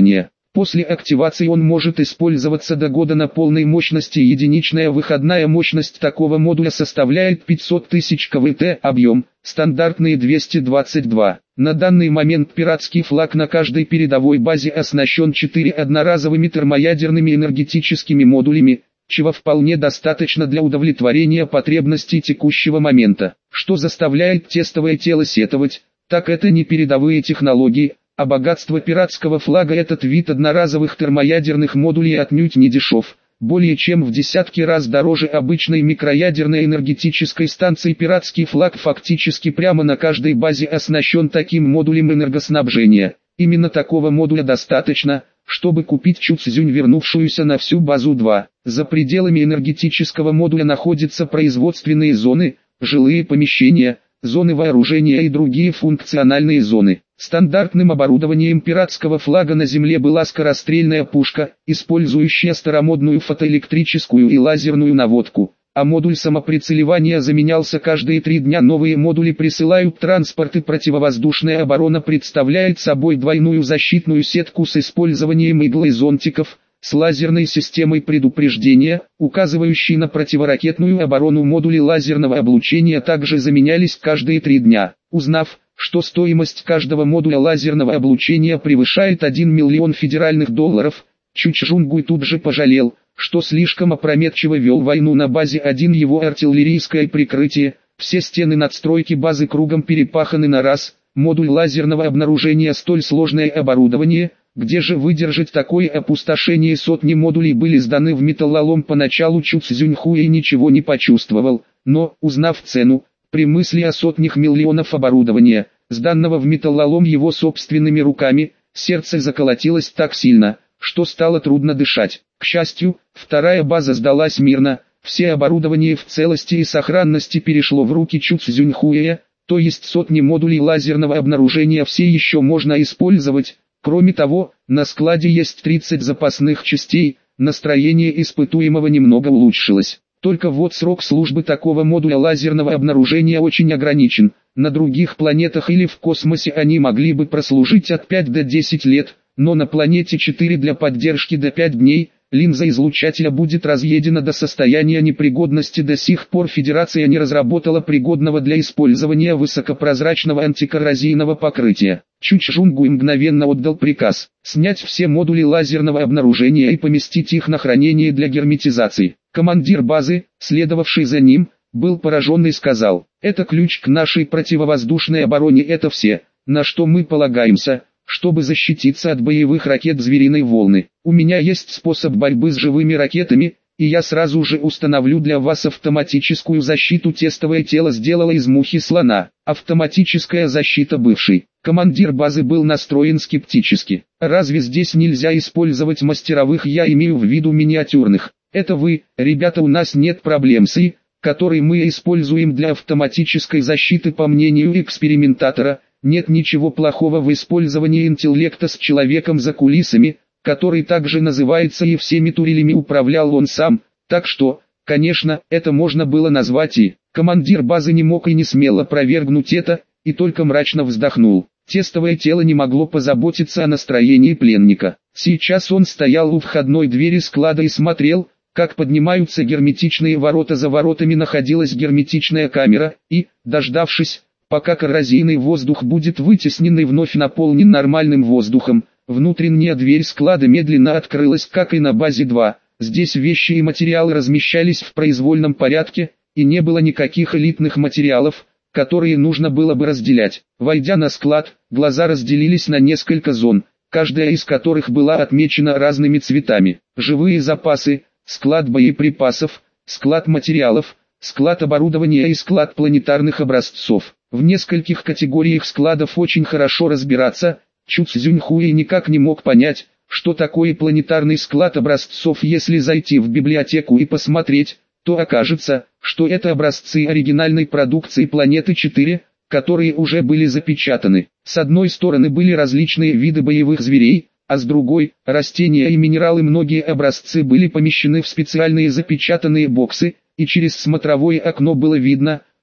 После активации он может использоваться до года на полной мощности. Единичная выходная мощность такого модуля составляет пятьсот тысяч кВт, объем стандартные двести двадцать два. На данный момент пиратский флаг на каждой передовой базе оснащен четырьмя одноразовыми термоядерными энергетическими модулями, чего вполне достаточно для удовлетворения потребностей текущего момента. Что заставляет тестовое тело сетовать, так это не передовые технологии, а богатство пиратского флага. Этот вид одноразовых термоядерных модулей отнюдь не дешев, более чем в десятки раз дороже обычной микроядерной энергетической станции. Пиратский флаг фактически прямо на каждой базе оснащен таким модулем энергоснабжения. Именно такого модуля достаточно, чтобы купить Чуцзюнь, вернувшуюся на всю базу два. За пределами энергетического модуля находятся производственные зоны, жилые помещения, зоны вооружения и другие функциональные зоны. Стандартным оборудованием пиратского флага на земле была скорострельная пушка, использующая старомодную фотоэлектрическую и лазерную наводку, а модуль самоприцеливания заменялся каждые три дня. Новые модули присылают транспорт, и противовоздушная оборона представляет собой двойную защитную сетку с использованием игл и зонтиков, с лазерной системой предупреждения, указывающей на противоракетную оборону. Модули лазерного облучения также заменялись каждые три дня. Узнав, что стоимость каждого модуля лазерного облучения превышает один миллион федеральных долларов, Чучжунгуй тут же пожалел, что слишком опрометчиво вел войну на базе один. Его артиллерийское прикрытие, все стены надстройки базы кругом перепаханы на раз. Модуль лазерного обнаружения — столь сложное оборудование, где же выдержать такое опустошение? Сотни модулей были сданы в металлолом. Поначалу Чуцзюньхуэй ничего не почувствовал, но, узнав цену, при мысли о сотнях миллионов оборудования, сданного в металлолом его собственными руками, сердце заколотилось так сильно, что стало трудно дышать. К счастью, вторая база сдалась мирно, все оборудование в целости и сохранности перешло в руки Чуцзюньхуэя, то есть сотни модулей лазерного обнаружения все еще можно использовать. Кроме того, на складе есть тридцать запасных частей. Настроение испытуемого немного улучшилось. Только вот срок службы такого модуля лазерного обнаружения очень ограничен. На других планетах или в космосе они могли бы прослужить от пяти до десяти лет, но на планете четыре для поддержки до пяти дней. Линза излучателя будет разъедена до состояния непригодности. До сих пор Федерация не разработала пригодного для использования высокопрозрачного антикоррозийного покрытия. Чучжунгуй мгновенно отдал приказ снять все модули лазерного обнаружения и поместить их на хранение для герметизации. Командир базы, следовавший за ним, был поражен и сказал: «Это ключ к нашей противовоздушной обороне, это все, на что мы полагаемся, чтобы защититься от боевых ракет звериной волны. У меня есть способ борьбы с живыми ракетами, и я сразу же установлю для вас автоматическую защиту». Тестовое тело сделало из мухи слона. Автоматическая защита. Бывший командир базы был настроен скептически. «Разве здесь нельзя использовать мастеровых? Я имею в виду миниатюрных. Это вы, ребята, у нас нет проблем с И, который мы используем для автоматической защиты. По мнению экспериментатора, нет ничего плохого в использовании интеллекта с человеком за кулисами, который также называется И. Всеми турелями управлял он сам, так что, конечно, это можно было назвать И. Командир базы не мог и не смел опровергнуть это, и только мрачно вздохнул. Тестовое тело не могло позаботиться о настроении пленника. Сейчас он стоял у входной двери склада и смотрел, как поднимаются герметичные ворота. За воротами находилась герметичная камера, и, дождавшись, пока коррозийный воздух будет вытеснен и вновь наполнен нормальным воздухом, внутренняя дверь склада медленно открылась. Как и на базе два, здесь вещи и материалы размещались в произвольном порядке, и не было никаких элитных материалов, которые нужно было бы разделять. Войдя на склад, глаза разделились на несколько зон, каждая из которых была отмечена разными цветами. Живые запасы, склад боеприпасов, склад материалов, склад оборудования и склад планетарных образцов. В нескольких категориях складов очень хорошо разбираться. Чуцзюньхуэй никак не мог понять, что такое планетарный склад образцов. Если зайти в библиотеку и посмотреть, то окажется, что это образцы оригинальной продукции планеты четыре, которые уже были запечатаны. С одной стороны были различные виды боевых зверей, а с другой – растения и минералы. Многие образцы были помещены в специальные запечатанные боксы, и через смотровое окно было видно,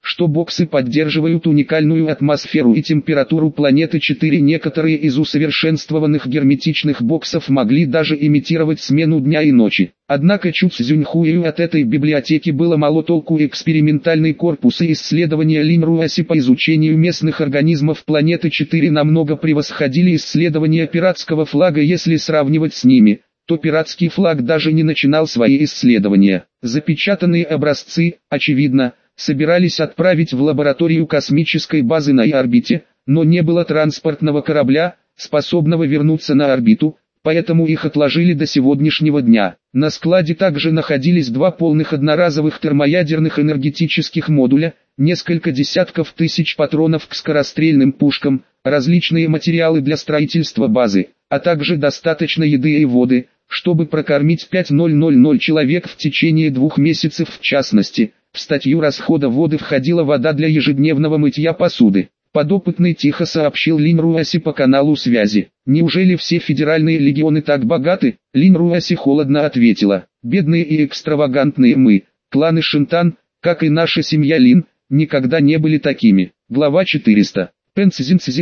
что боксы поддерживают уникальную атмосферу и температуру планеты четыре. Некоторые из усовершенствованных герметичных боксов могли даже имитировать смену дня и ночи. Однако Чу Цзюньхую от этой библиотеки было мало толку. Экспериментальный корпус и исследования Линь Руаси по изучению местных организмов планеты четыре намного превосходили исследования пиратского флага. Если сравнивать с ними, то пиратский флаг даже не начинал свои исследования. Запечатанные образцы, очевидно, собирались отправить в лабораторию космической базы на орбите, но не было транспортного корабля, способного вернуться на орбиту, поэтому их отложили до сегодняшнего дня. На складе также находились два полных одноразовых термоядерных энергетических модуля, несколько десятков тысяч патронов к скорострельным пушкам, различные материалы для строительства базы, а также достаточно еды и воды, чтобы прокормить пять тысяч человек в течение двух месяцев. В частности, в статью расхода воды входила вода для ежедневного мытья посуды. Подопытный тихо сообщил Линь Руаси по каналу связи. «Неужели все федеральные легионы так богаты?» Линь Руаси холодно ответила. «Бедные и экстравагантные мы, кланы Шинтан, как и наша семья Лин, никогда не были такими». Глава четыреста. Пенцзинцзи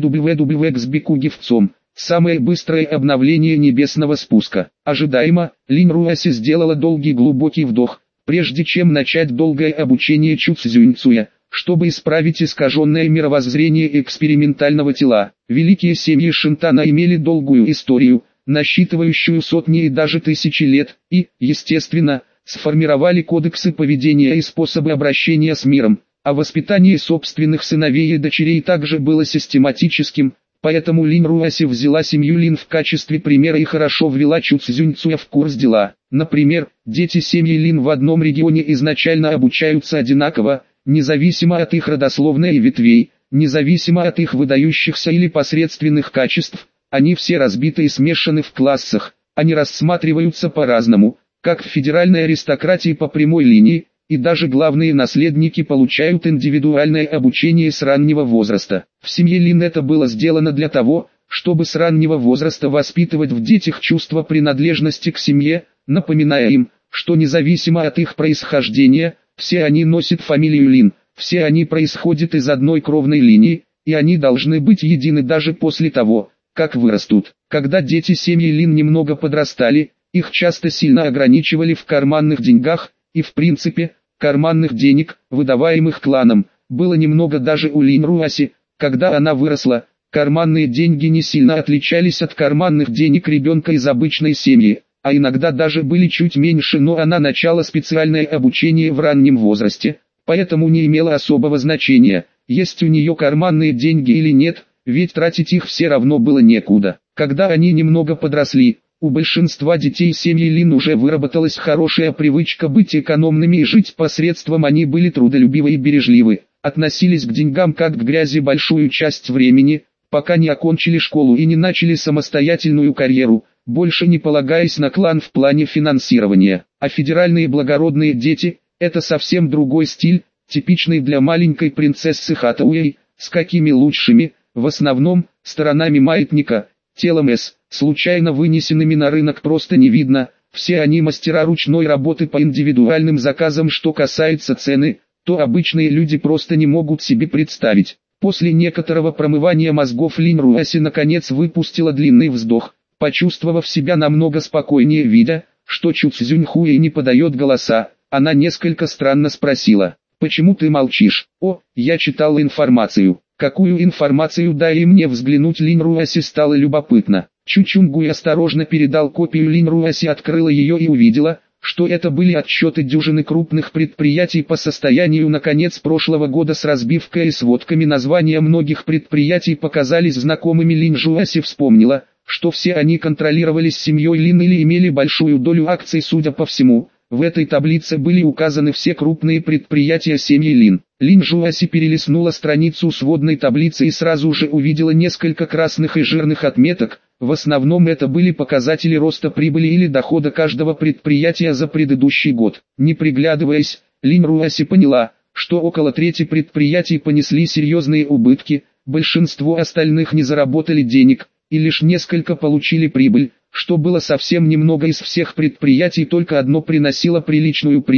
www.xbq гифцом. Самое быстрое обновление небесного спуска. Ожидаемо, Линь Руаси сделала долгий глубокий вдох, прежде чем начать долгое обучение Чу Цзюньцуя, чтобы исправить искаженное мировоззрение экспериментального тела. Великие семьи Шинтана имели долгую историю, насчитывающую сотни и даже тысячи лет, и, естественно, сформировали кодексы поведения и способы обращения с миром, а воспитание собственных сыновей и дочерей также было систематическим. Поэтому Линь Руаси взяла семью Лин в качестве примера и хорошо ввела Чу Цзюньцуя в курс дела. Например, дети семьи Лин в одном регионе изначально обучаются одинаково, независимо от их родословной и ветвей, независимо от их выдающихся или посредственных качеств, они все разбиты и смешаны в классах, они рассматриваются по-разному, как в федеральной аристократии по прямой линии, и даже главные наследники получают индивидуальное обучение с раннего возраста. В семье Лин это было сделано для того, чтобы с раннего возраста воспитывать в детях чувство принадлежности к семье, напоминая им, что независимо от их происхождения, все они носят фамилию Лин, все они происходят из одной кровной линии, и они должны быть едины даже после того, как вырастут. Когда дети семьи Лин немного подрастали, их часто сильно ограничивали в карманных деньгах, и в принципе, карманных денег, выдаваемых кланом, было немного даже у Линь Руаси. Когда она выросла, карманные деньги не сильно отличались от карманных денег ребенка из обычной семьи, а иногда даже были чуть меньше, но она начала специальное обучение в раннем возрасте, поэтому не имело особого значения, есть у нее карманные деньги или нет, ведь тратить их все равно было некуда. Когда они немного подросли, у большинства детей семьи Лин уже выработалась хорошая привычка быть экономными и жить посредством. Они были трудолюбивы и бережливы, относились к деньгам как к грязи большую часть времени, пока не окончили школу и не начали самостоятельную карьеру, больше не полагаясь на клан в плане финансирования. А федеральные благородные дети – это совсем другой стиль, типичный для маленькой принцессы Хатауэй, с какими лучшими, в основном, сторонами маятника, телом С, случайно вынесенными на рынок просто не видно. Все они мастера ручной работы по индивидуальным заказам. Что касается цены, то обычные люди просто не могут себе представить. После некоторого промывания мозгов Линь Руаси наконец выпустила длинный вздох, почувствовав себя намного спокойнее, видя, что Чу Цзюньхуэй не подает голоса. Она несколько странно спросила: «Почему ты молчишь?» «О, я читал информацию». «Какую информацию? Дай и мне взглянуть». Линь Руаси стало любопытно. Чу Чунгуй осторожно передал копию. Линь Руаси открыла ее и увидела, что это были отчеты дюжины крупных предприятий по состоянию на конец прошлого года с разбивкой и сводками. Названия многих предприятий показались знакомыми. Линь Руаси вспомнила, что все они контролировались семьей Лин или имели большую долю акций. Судя по всему, в этой таблице были указаны все крупные предприятия семьи Лин. Линь Руаси перелистнула страницу сводной таблицы и сразу же увидела несколько красных и жирных отметок. В основном это были показатели роста прибыли или дохода каждого предприятия за предыдущий год. Не приглядываясь, Линь Руаси поняла, что около трети предприятий понесли серьезные убытки, большинство остальных не заработали денег, и лишь несколько получили прибыль, что было совсем немного. Из всех предприятий только одно приносило приличную прибыль,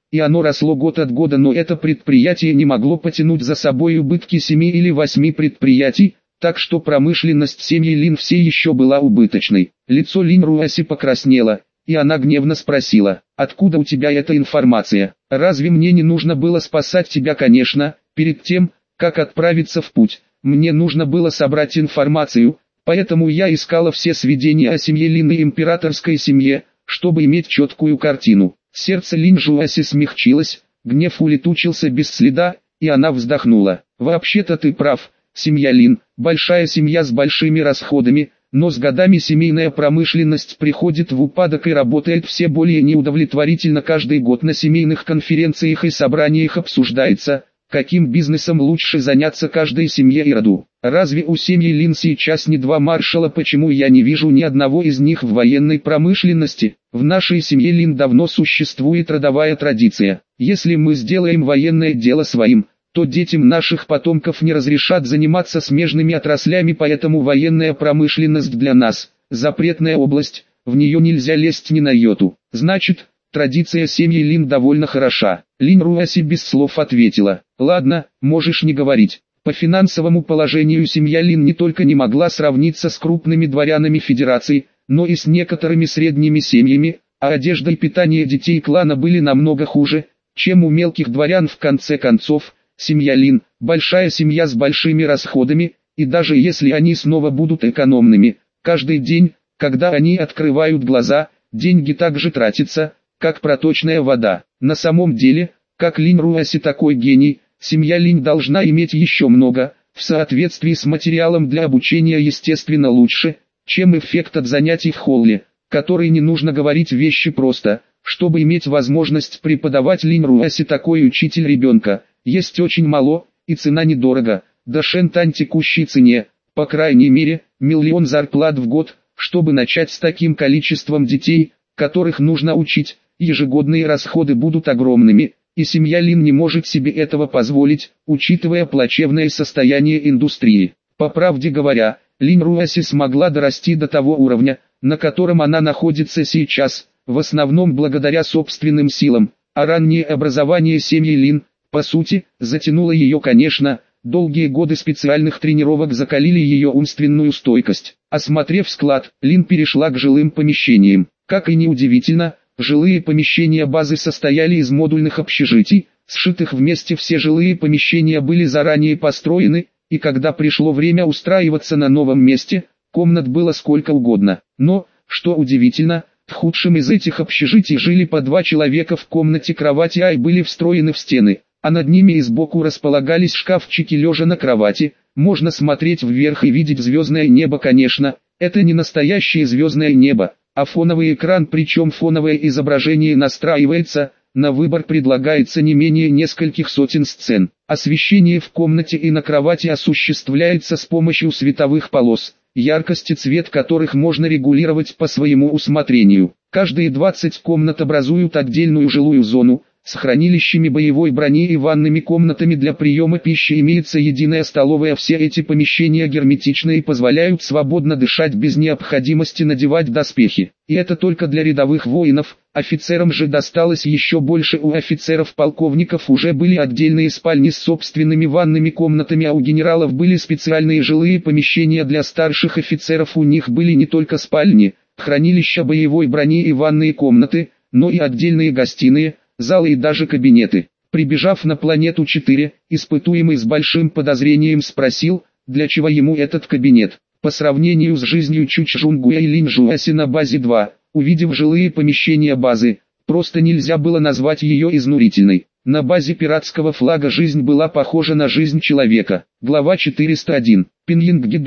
и оно росло год от года, но это предприятие не могло потянуть за собой убытки семи или восьми предприятий, так что промышленность семьи Лин все еще была убыточной. Лицо Лин Руаси покраснело, и она гневно спросила: «Откуда у тебя эта информация? Разве мне не нужно было спасать тебя?» «Конечно, перед тем, как отправиться в путь, мне нужно было собрать информацию, поэтому я искала все сведения о семье Лин и императорской семье, чтобы иметь четкую картину». Сердце Лин Жуаси смягчилось, гнев улетучился без следа, и она вздохнула. «Вообще-то ты прав, семья Лин, большая семья с большими расходами, но с годами семейная промышленность приходит в упадок и работает все более неудовлетворительно. Каждый год на семейных конференциях и собраниях обсуждается, каким бизнесом лучше заняться каждой семье и роду. Разве у семьи Лин сейчас не два маршала? Почему я не вижу ни одного из них в военной промышленности? В нашей семье Лин давно существует родовая традиция. Если мы сделаем военное дело своим, то детям наших потомков не разрешат заниматься смежными отраслями, поэтому военная промышленность для нас – запретная область, в нее нельзя лезть ни на йоту. Значит, традиция семьи Лин довольно хороша». Лин Руаси без слов ответила: «Ладно, можешь не говорить». По финансовому положению семья Лин не только не могла сравниться с крупными дворянами Федерации, но и с некоторыми средними семьями, а одежда и питание детей клана были намного хуже, чем у мелких дворян. В конце концов, семья Лин – большая семья с большими расходами, и даже если они снова будут экономными, каждый день, когда они открывают глаза, деньги также тратятся, как проточная вода. На самом деле, как Лин Руаси такой гений, семья Лин должна иметь еще много, в соответствии с материалом для обучения естественно лучше, чем эффект от занятий в холле, который не нужно говорить вещи просто, чтобы иметь возможность преподавать Лин Руаси такой учитель ребенка. Есть очень мало, и цена недорого, да Шентань текущей цене, по крайней мере, миллион зарплат в год, чтобы начать с таким количеством детей, которых нужно учить, ежегодные расходы будут огромными, и семья Лин не может себе этого позволить, учитывая плачевное состояние индустрии. По правде говоря, Лин Руаси смогла дорасти до того уровня, на котором она находится сейчас, в основном благодаря собственным силам, а раннее образование семьи Лин, по сути, затянуло ее. Конечно, долгие годы специальных тренировок закалили ее умственную стойкость. Осмотрев склад, Лин перешла к жилым помещениям. Как и неудивительно, жилые помещения базы состояли из модульных общежитий, сшитых вместе. Все жилые помещения были заранее построены, и когда пришло время устраиваться на новом месте, комнат было сколько угодно. Но, что удивительно, в худшем из этих общежитий жили по два человека в комнате. Кровати Ай были встроены в стены, а над ними и сбоку располагались шкафчики. Лежа на кровати, можно смотреть вверх и видеть звездное небо. Конечно, это не настоящее звездное небо, а фоновый экран, причем фоновое изображение настраивается, на выбор предлагается не менее нескольких сотен сцен. Освещение в комнате и на кровати осуществляется с помощью световых полос, яркость и цвет которых можно регулировать по своему усмотрению. Каждые двадцать комнат образуют отдельную жилую зону, с хранилищами боевой брони и ванными комнатами для приема пищи. Имеется единая столовая. Все эти помещения герметичны и позволяют свободно дышать без необходимости надевать доспехи. И это только для рядовых воинов, офицерам же досталось еще больше. У офицеров-полковников уже были отдельные спальни с собственными ванными комнатами, а у генералов были специальные жилые помещения для старших офицеров. У них были не только спальни, хранилища боевой брони и ванные комнаты, но и отдельные гостиные, залы и даже кабинеты. Прибежав на планету четыре, испытуемый с большим подозрением спросил, для чего ему этот кабинет. По сравнению с жизнью Чучжунгуя и Лин Жуаси на базе два, увидев жилые помещения базы, просто нельзя было назвать ее изнурительной. На базе пиратского флага жизнь была похожа на жизнь человека. Глава четыреста один. Пиньингги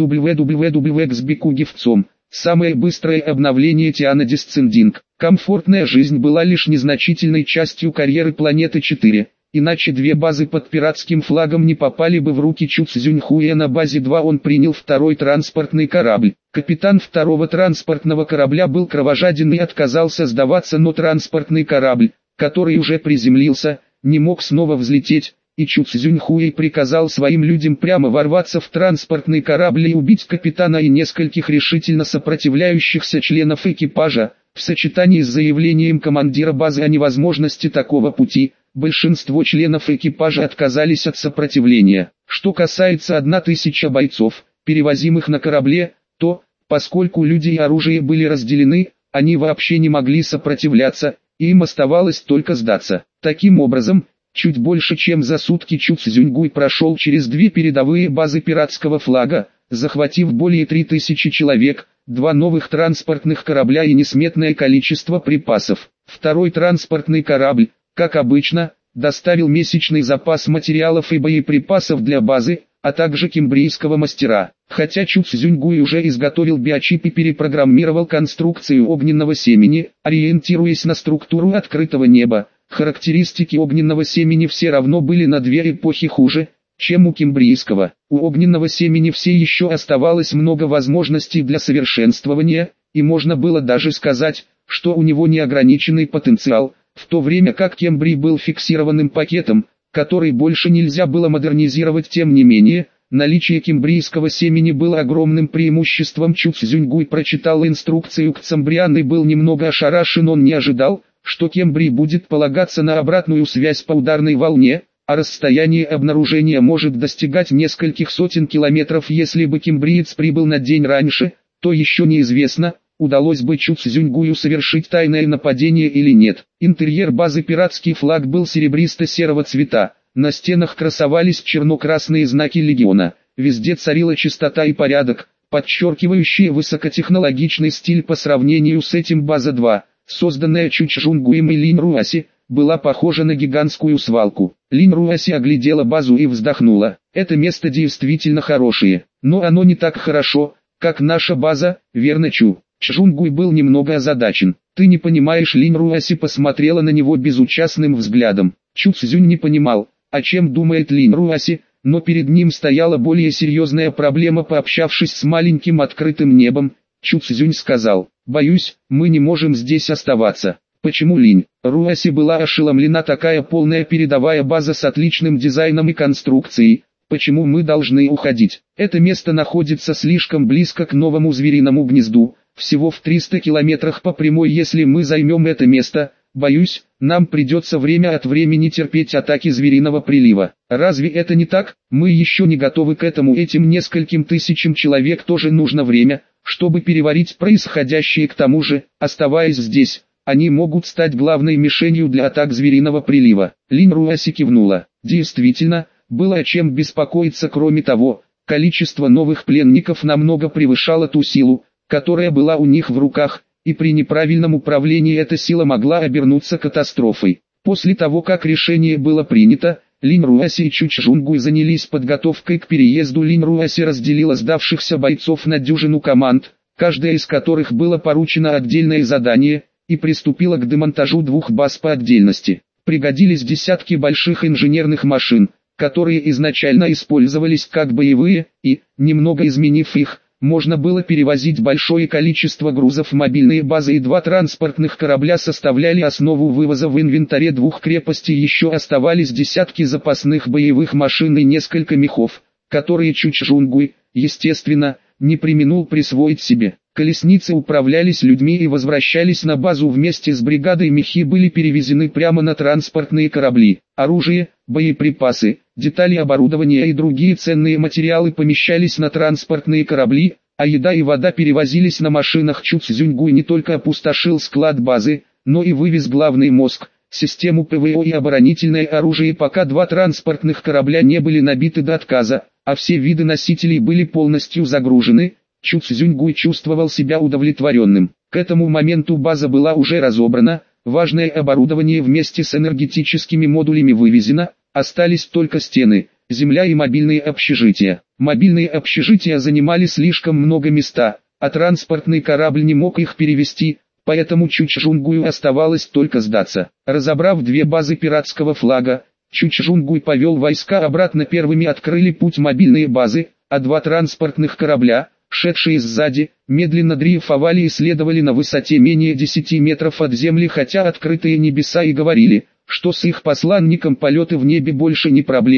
www.xbq гифцом. Самое быстрое обновление Тиана Дисцендинг. Комфортная жизнь была лишь незначительной частью карьеры планеты четыре, иначе две базы под пиратским флагом не попали бы в руки Чу Цзюньхуя. На базе два он принял второй транспортный корабль. Капитан второго транспортного корабля был кровожаден и отказался сдаваться, но транспортный корабль, который уже приземлился, не мог снова взлететь, и Чу Цзюньхуэй приказал своим людям прямо ворваться в транспортный корабль и убить капитана и нескольких решительно сопротивляющихся членов экипажа, в сочетании с заявлением командира базы о невозможности такого пути, большинство членов экипажа отказались от сопротивления. Что касается тысячи бойцов, перевозимых на корабле, то, поскольку люди и оружие были разделены, они вообще не могли сопротивляться, и им оставалось только сдаться. Таким образом, чуть больше чем за сутки Чу Цзюньгуй прошел через две передовые базы пиратского флага, захватив более три тысячи человек, два новых транспортных корабля и несметное количество припасов. Второй транспортный корабль, как обычно, доставил месячный запас материалов и боеприпасов для базы, а также кембрийского мастера. Хотя Чу Цзюньгуй уже изготовил биочип и перепрограммировал конструкцию огненного семени, ориентируясь на структуру открытого неба, характеристики огненного семени все равно были на две эпохи хуже, чем у кембрийского. У огненного семени все еще оставалось много возможностей для совершенствования, и можно было даже сказать, что у него неограниченный потенциал, в то время как Кембрий был фиксированным пакетом, который больше нельзя было модернизировать. Тем не менее, наличие кембрийского семени было огромным преимуществом. Чу Цзюньгуй прочитал инструкцию к Цамбриан и был немного ошарашен. Он не ожидал, что Кембрий будет полагаться на обратную связь по ударной волне, а расстояние обнаружения может достигать нескольких сотен километров. Если бы кембриец прибыл на день раньше, то еще неизвестно, удалось бы Чу Цзюньгую совершить тайное нападение или нет. Интерьер базы «Пиратский флаг» был серебристо-серого цвета, на стенах красовались черно-красные знаки легиона, везде царила чистота и порядок, подчеркивающие высокотехнологичный стиль. По сравнению с этим база два, созданная Чу Чжунгуем и Линь Руаси, была похожа на гигантскую свалку. Линь Руаси оглядела базу и вздохнула. Это место действительно хорошее, но оно не так хорошо, как наша база, верно, Чу? Чжунгуй был немного озадачен. «Ты не понимаешь?» Линь Руаси посмотрела на него безучастным взглядом. Чу Цзюнь не понимал, о чем думает Линь Руаси, но перед ним стояла более серьезная проблема. Пообщавшись с маленьким открытым небом, Чу Цзюнь сказал: «Боюсь, мы не можем здесь оставаться». «Почему?» Линь Руаси была ошеломлена. «Такая полная передовая база с отличным дизайном и конструкцией. Почему мы должны уходить? Это место находится слишком близко к новому звериному гнезду, всего в триста километрах по прямой. Если мы займем это место, боюсь, нам придется время от времени терпеть атаки звериного прилива. Разве это не так? Мы еще не готовы к этому. Этим нескольким тысячам человек тоже нужно время, чтобы переварить происходящее. К тому же, оставаясь здесь, они могут стать главной мишенью для атак звериного прилива». Линь Руаси кивнула. Действительно, было о чем беспокоиться. Кроме того, количество новых пленников намного превышало ту силу, которая была у них в руках, и при неправильном управлении эта сила могла обернуться катастрофой. После того, как решение было принято, Линь Руаси и Чу Чжунгуй занялись подготовкой к переезду. Линь Руаси разделила сдавшихся бойцов на дюжину команд, каждая из которых было поручено отдельное задание, и приступила к демонтажу двух баз по отдельности. Пригодились десятки больших инженерных машин, которые изначально использовались как боевые, и, немного изменив их, можно было перевозить большое количество грузов. Мобильные базы и два транспортных корабля составляли основу вывоза. В инвентаре двух крепостей еще оставались десятки запасных боевых машин и несколько мехов, которые Чу Чжунгуй, естественно, не преминул присвоить себе. Колесницы управлялись людьми и возвращались на базу вместе с бригадой. Мехи были перевезены прямо на транспортные корабли. Оружие, боеприпасы, детали оборудования и другие ценные материалы помещались на транспортные корабли, а еда и вода перевозились на машинах. Чу Цзюньгуй не только опустошил склад базы, но и вывез главный мозг, систему ПВО и оборонительное оружие. Пока два транспортных корабля не были набиты до отказа, а все виды носителей были полностью загружены, Чу Цзюньгуй чувствовал себя удовлетворенным. К этому моменту база была уже разобрана, важное оборудование вместе с энергетическими модулями вывезено, остались только стены, земля и мобильные общежития. Мобильные общежития занимали слишком много места, а транспортный корабль не мог их перевести, поэтому Чу Чжунгую оставалось только сдаться. Разобрав две базы пиратского флага, Чу Чжунгуй повел войска обратно. Первыми открыли путь мобильные базы, а два транспортных корабля, шедшие сзади, медленно дрейфовали и следовали на высоте менее десяти метров от земли. Хотя открытые небеса и говорили, что с их посланником полеты в небе больше не проблема,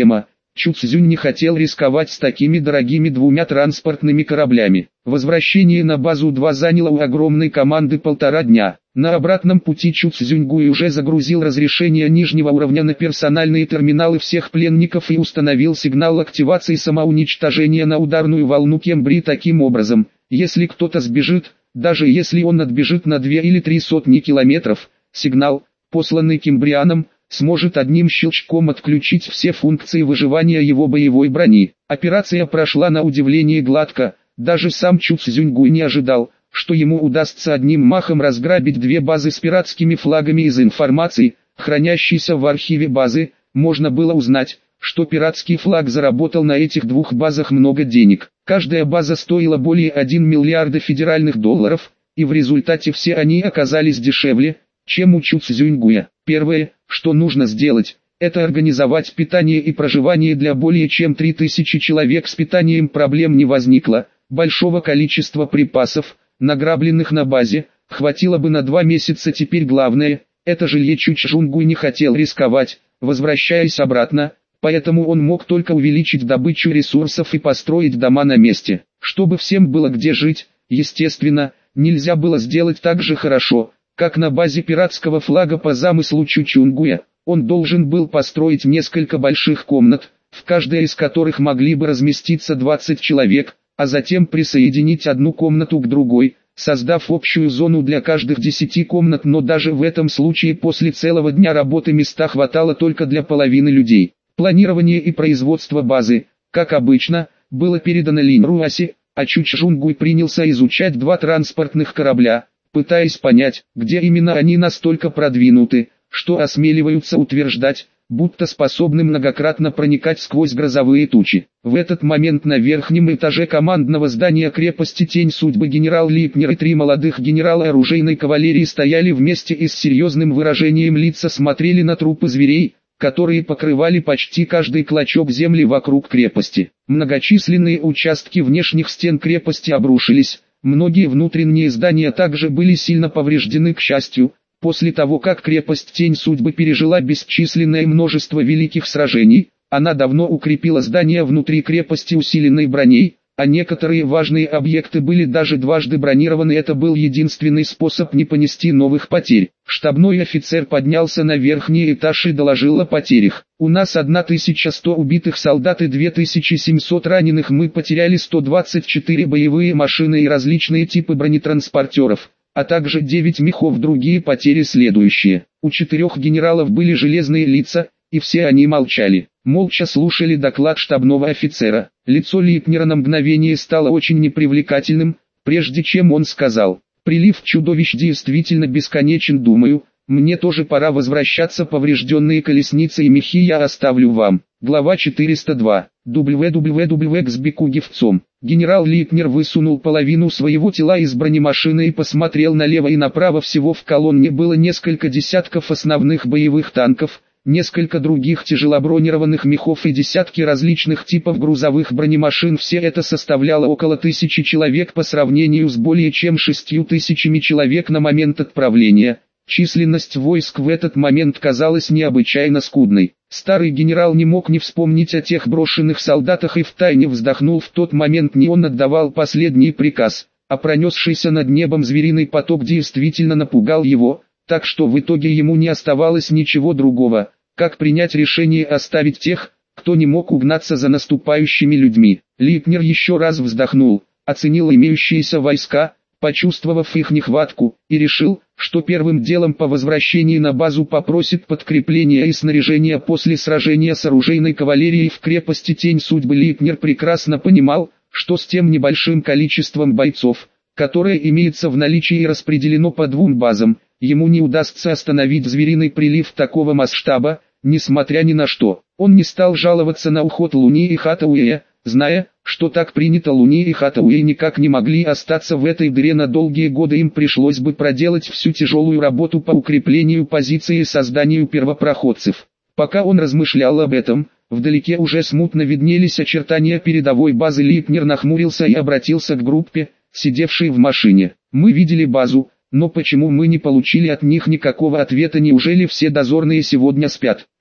Чу Цзюнь не хотел рисковать с такими дорогими двумя транспортными кораблями. Возвращение на базу два заняло у огромной команды полтора дня. На обратном пути Чу Цзюньгуй уже загрузил разрешение нижнего уровня на персональные терминалы всех пленников и установил сигнал активации самоуничтожения на ударную волну Кембри таким образом. Если кто-то сбежит, даже если он отбежит на две или три сотни километров, сигнал, посланный Кембрианом, сможет одним щелчком отключить все функции выживания его боевой брони. Операция прошла на удивление гладко, даже сам Чу Цзюньгуй не ожидал, что ему удастся одним махом разграбить две базы с пиратскими флагами. Из информации, хранящейся в архиве базы, можно было узнать, что пиратский флаг заработал на этих двух базах много денег. Каждая база стоила более одного миллиарда федеральных долларов, и в результате все они оказались дешевле, чем у Чу Цзюньгуя. Первое, что нужно сделать, это организовать питание и проживание для более чем три тысячи человек. С питанием проблем не возникло, большого количества припасов, награбленных на базе, хватило бы на два месяца. Теперь главное, это жилье. Чу Цзюньгуй не хотел рисковать, возвращаясь обратно, поэтому он мог только увеличить добычу ресурсов и построить дома на месте. Чтобы всем было где жить, естественно, нельзя было сделать так же хорошо, как на базе пиратского флага. По замыслу Чу Цзюньгуя, он должен был построить несколько больших комнат, в каждой из которых могли бы разместиться двадцать человек, а затем присоединить одну комнату к другой, создав общую зону для каждых десяти комнат. Но даже в этом случае после целого дня работы места хватало только для половины людей. Планирование и производство базы, как обычно, было передано Линь Руаси, а Чу Цзюньгуй принялся изучать два транспортных корабля, пытаясь понять, где именно они настолько продвинуты, что осмеливаются утверждать, будто способны многократно проникать сквозь грозовые тучи. В этот момент на верхнем этаже командного здания крепости Тень Судьбы генерал Липнер и три молодых генерала оружейной кавалерии стояли вместе и с серьезным выражением лица смотрели на трупы зверей, которые покрывали почти каждый клочок земли вокруг крепости. Многочисленные участки внешних стен крепости обрушились, многие внутренние здания также были сильно повреждены. К счастью, после того как крепость Тень Судьбы пережила бесчисленное множество великих сражений, она давно укрепила здания внутри крепости усиленной броней, а некоторые важные объекты были даже дважды бронированы. Это был единственный способ не понести новых потерь. Штабной офицер поднялся на верхний этаж и доложил о потерях. У нас тысяча сто убитых солдат и две тысячи семьсот раненых. Мы потеряли сто двадцать четыре боевые машины и различные типы бронетранспортеров, а также девять мехов. Другие потери следующие. У четырех генералов были железные лица, и все они молчали. Молча слушали доклад штабного офицера. Лицо Липнера на мгновение стало очень непривлекательным, прежде чем он сказал: «Прилив чудовищ действительно бесконечен. Думаю, мне тоже пора возвращаться. Поврежденные колесницы и мехи я оставлю вам». Глава четыреста два. дабл-ю-дабл-ю-дабл-ю к Сбекугевцом. Генерал Липнер высунул половину своего тела из бронемашины и посмотрел налево и направо. Всего в колонне было несколько десятков основных боевых танков, несколько других тяжелобронированных мехов и десятки различных типов грузовых бронемашин. Все это составляло около тысячи человек по сравнению с более чем шестью тысячами человек на момент отправления. Численность войск в этот момент казалась необычайно скудной. Старый генерал не мог не вспомнить о тех брошенных солдатах и втайне вздохнул. В тот момент не он отдавал последний приказ, а пронесшийся над небом звериный поток действительно напугал его, так что в итоге ему не оставалось ничего другого, как принять решение оставить тех, кто не мог угнаться за наступающими людьми. Липнер еще раз вздохнул, оценил имеющиеся войска, почувствовав их нехватку, и решил, что первым делом по возвращении на базу попросит подкрепления и снаряжения. После сражения с оружейной кавалерией в крепости Тень Судьбы Липнер прекрасно понимал, что с тем небольшим количеством бойцов, которое имеется в наличии и распределено по двум базам, ему не удастся остановить звериный прилив такого масштаба. Несмотря ни на что, он не стал жаловаться на уход Луни и Хатауэя, зная, что так принято. Луни и Хатауэй никак не могли остаться в этой дыре на долгие годы. Им пришлось бы проделать всю тяжелую работу по укреплению позиции и созданию первопроходцев. Пока он размышлял об этом, вдалеке уже смутно виднелись очертания передовой базы. Липнер нахмурился и обратился к группе, сидевшей в машине. «Мы видели базу, но почему мы не получили от них никакого ответа? Неужели все дозорные сегодня спят?»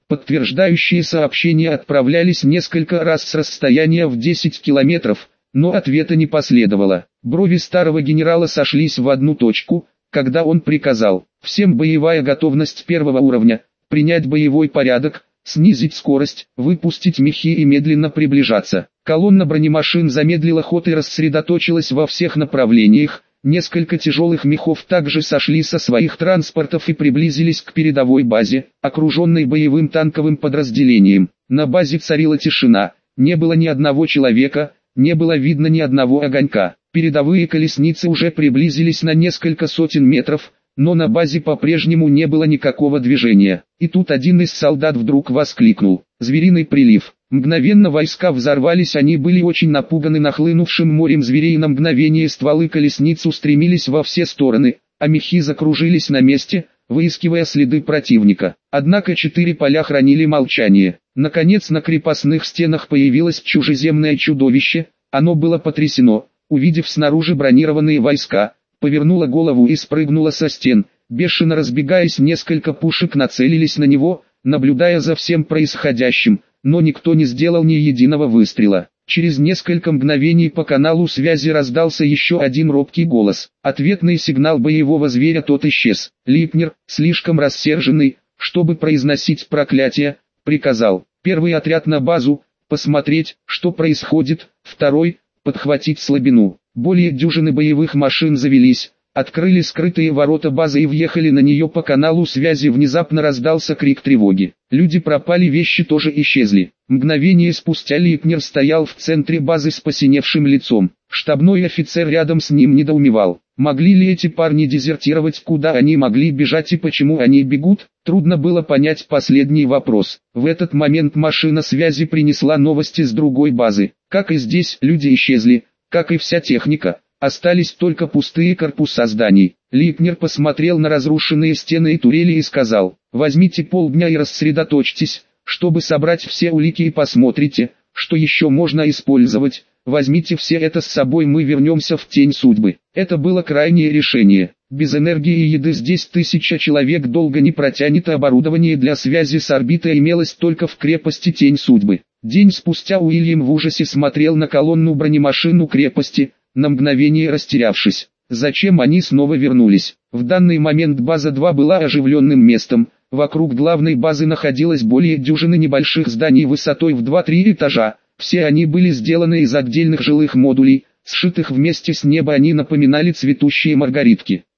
Подтверждающие сообщения отправлялись несколько раз с расстояния в десять километров, но ответа не последовало. Брови старого генерала сошлись в одну точку, когда он приказал: всем боевая готовность первого уровня, принять боевой порядок, снизить скорость, выпустить мехи и медленно приближаться. Колонна бронемашин замедлила ход и рассредоточилась во всех направлениях. Несколько тяжелых мехов также сошли со своих транспортов и приблизились к передовой базе, окруженной боевым танковым подразделением. На базе царила тишина, не было ни одного человека, не было видно ни одного огонька. Передовые колесницы уже приблизились на несколько сотен метров, но на базе по-прежнему не было никакого движения. И тут один из солдат вдруг воскликнул: «Звериный прилив!» Мгновенно войска взорвались, они были очень напуганы нахлынувшим морем зверей, и на мгновение стволы колесниц устремились во все стороны, а мехи закружились на месте, выискивая следы противника. Однако четыре поля хранили молчание. Наконец на крепостных стенах появилось чужеземное чудовище, оно было потрясено, увидев снаружи бронированные войска, повернуло голову и спрыгнуло со стен. Бешено разбегаясь, несколько пушек нацелились на него, наблюдая за всем происходящим, но никто не сделал ни единого выстрела. Через несколько мгновений по каналу связи раздался еще один робкий голос. Ответный сигнал боевого зверя, тот исчез. Липнер, слишком рассерженный, чтобы произносить проклятие, приказал: первый отряд на базу, посмотреть, что происходит, второй, подхватить слабину. Более дюжины боевых машин завелись, открыли скрытые ворота базы и въехали на нее по каналу связи. Внезапно раздался крик тревоги. Люди пропали, вещи тоже исчезли. Мгновение спустя Липнер стоял в центре базы с посиневшим лицом. Штабной офицер рядом с ним недоумевал: могли ли эти парни дезертировать, куда они могли бежать и почему они бегут? Трудно было понять последний вопрос. В этот момент машина связи принесла новости с другой базы. Как и здесь, люди исчезли, как и вся техника. Остались только пустые корпуса зданий. Липнер посмотрел на разрушенные стены и турели и сказал: возьмите полдня и рассредоточьтесь, чтобы собрать все улики, и посмотрите, что еще можно использовать. Возьмите все это с собой, мы вернемся в Тень Судьбы. Это было крайнее решение. Без энергии и еды здесь тысяча человек долго не протянет, а оборудование для связи с орбитой имелось только в крепости Тень Судьбы. День спустя Уильям в ужасе смотрел на колонну бронемашин у крепости, на мгновение растерявшись. Зачем они снова вернулись? В данный момент база два была оживленным местом. Вокруг главной базы находилось более дюжины небольших зданий высотой в два-три этажа. Все они были сделаны из отдельных жилых модулей, сшитых вместе с неба. Они напоминали цветущие маргаритки.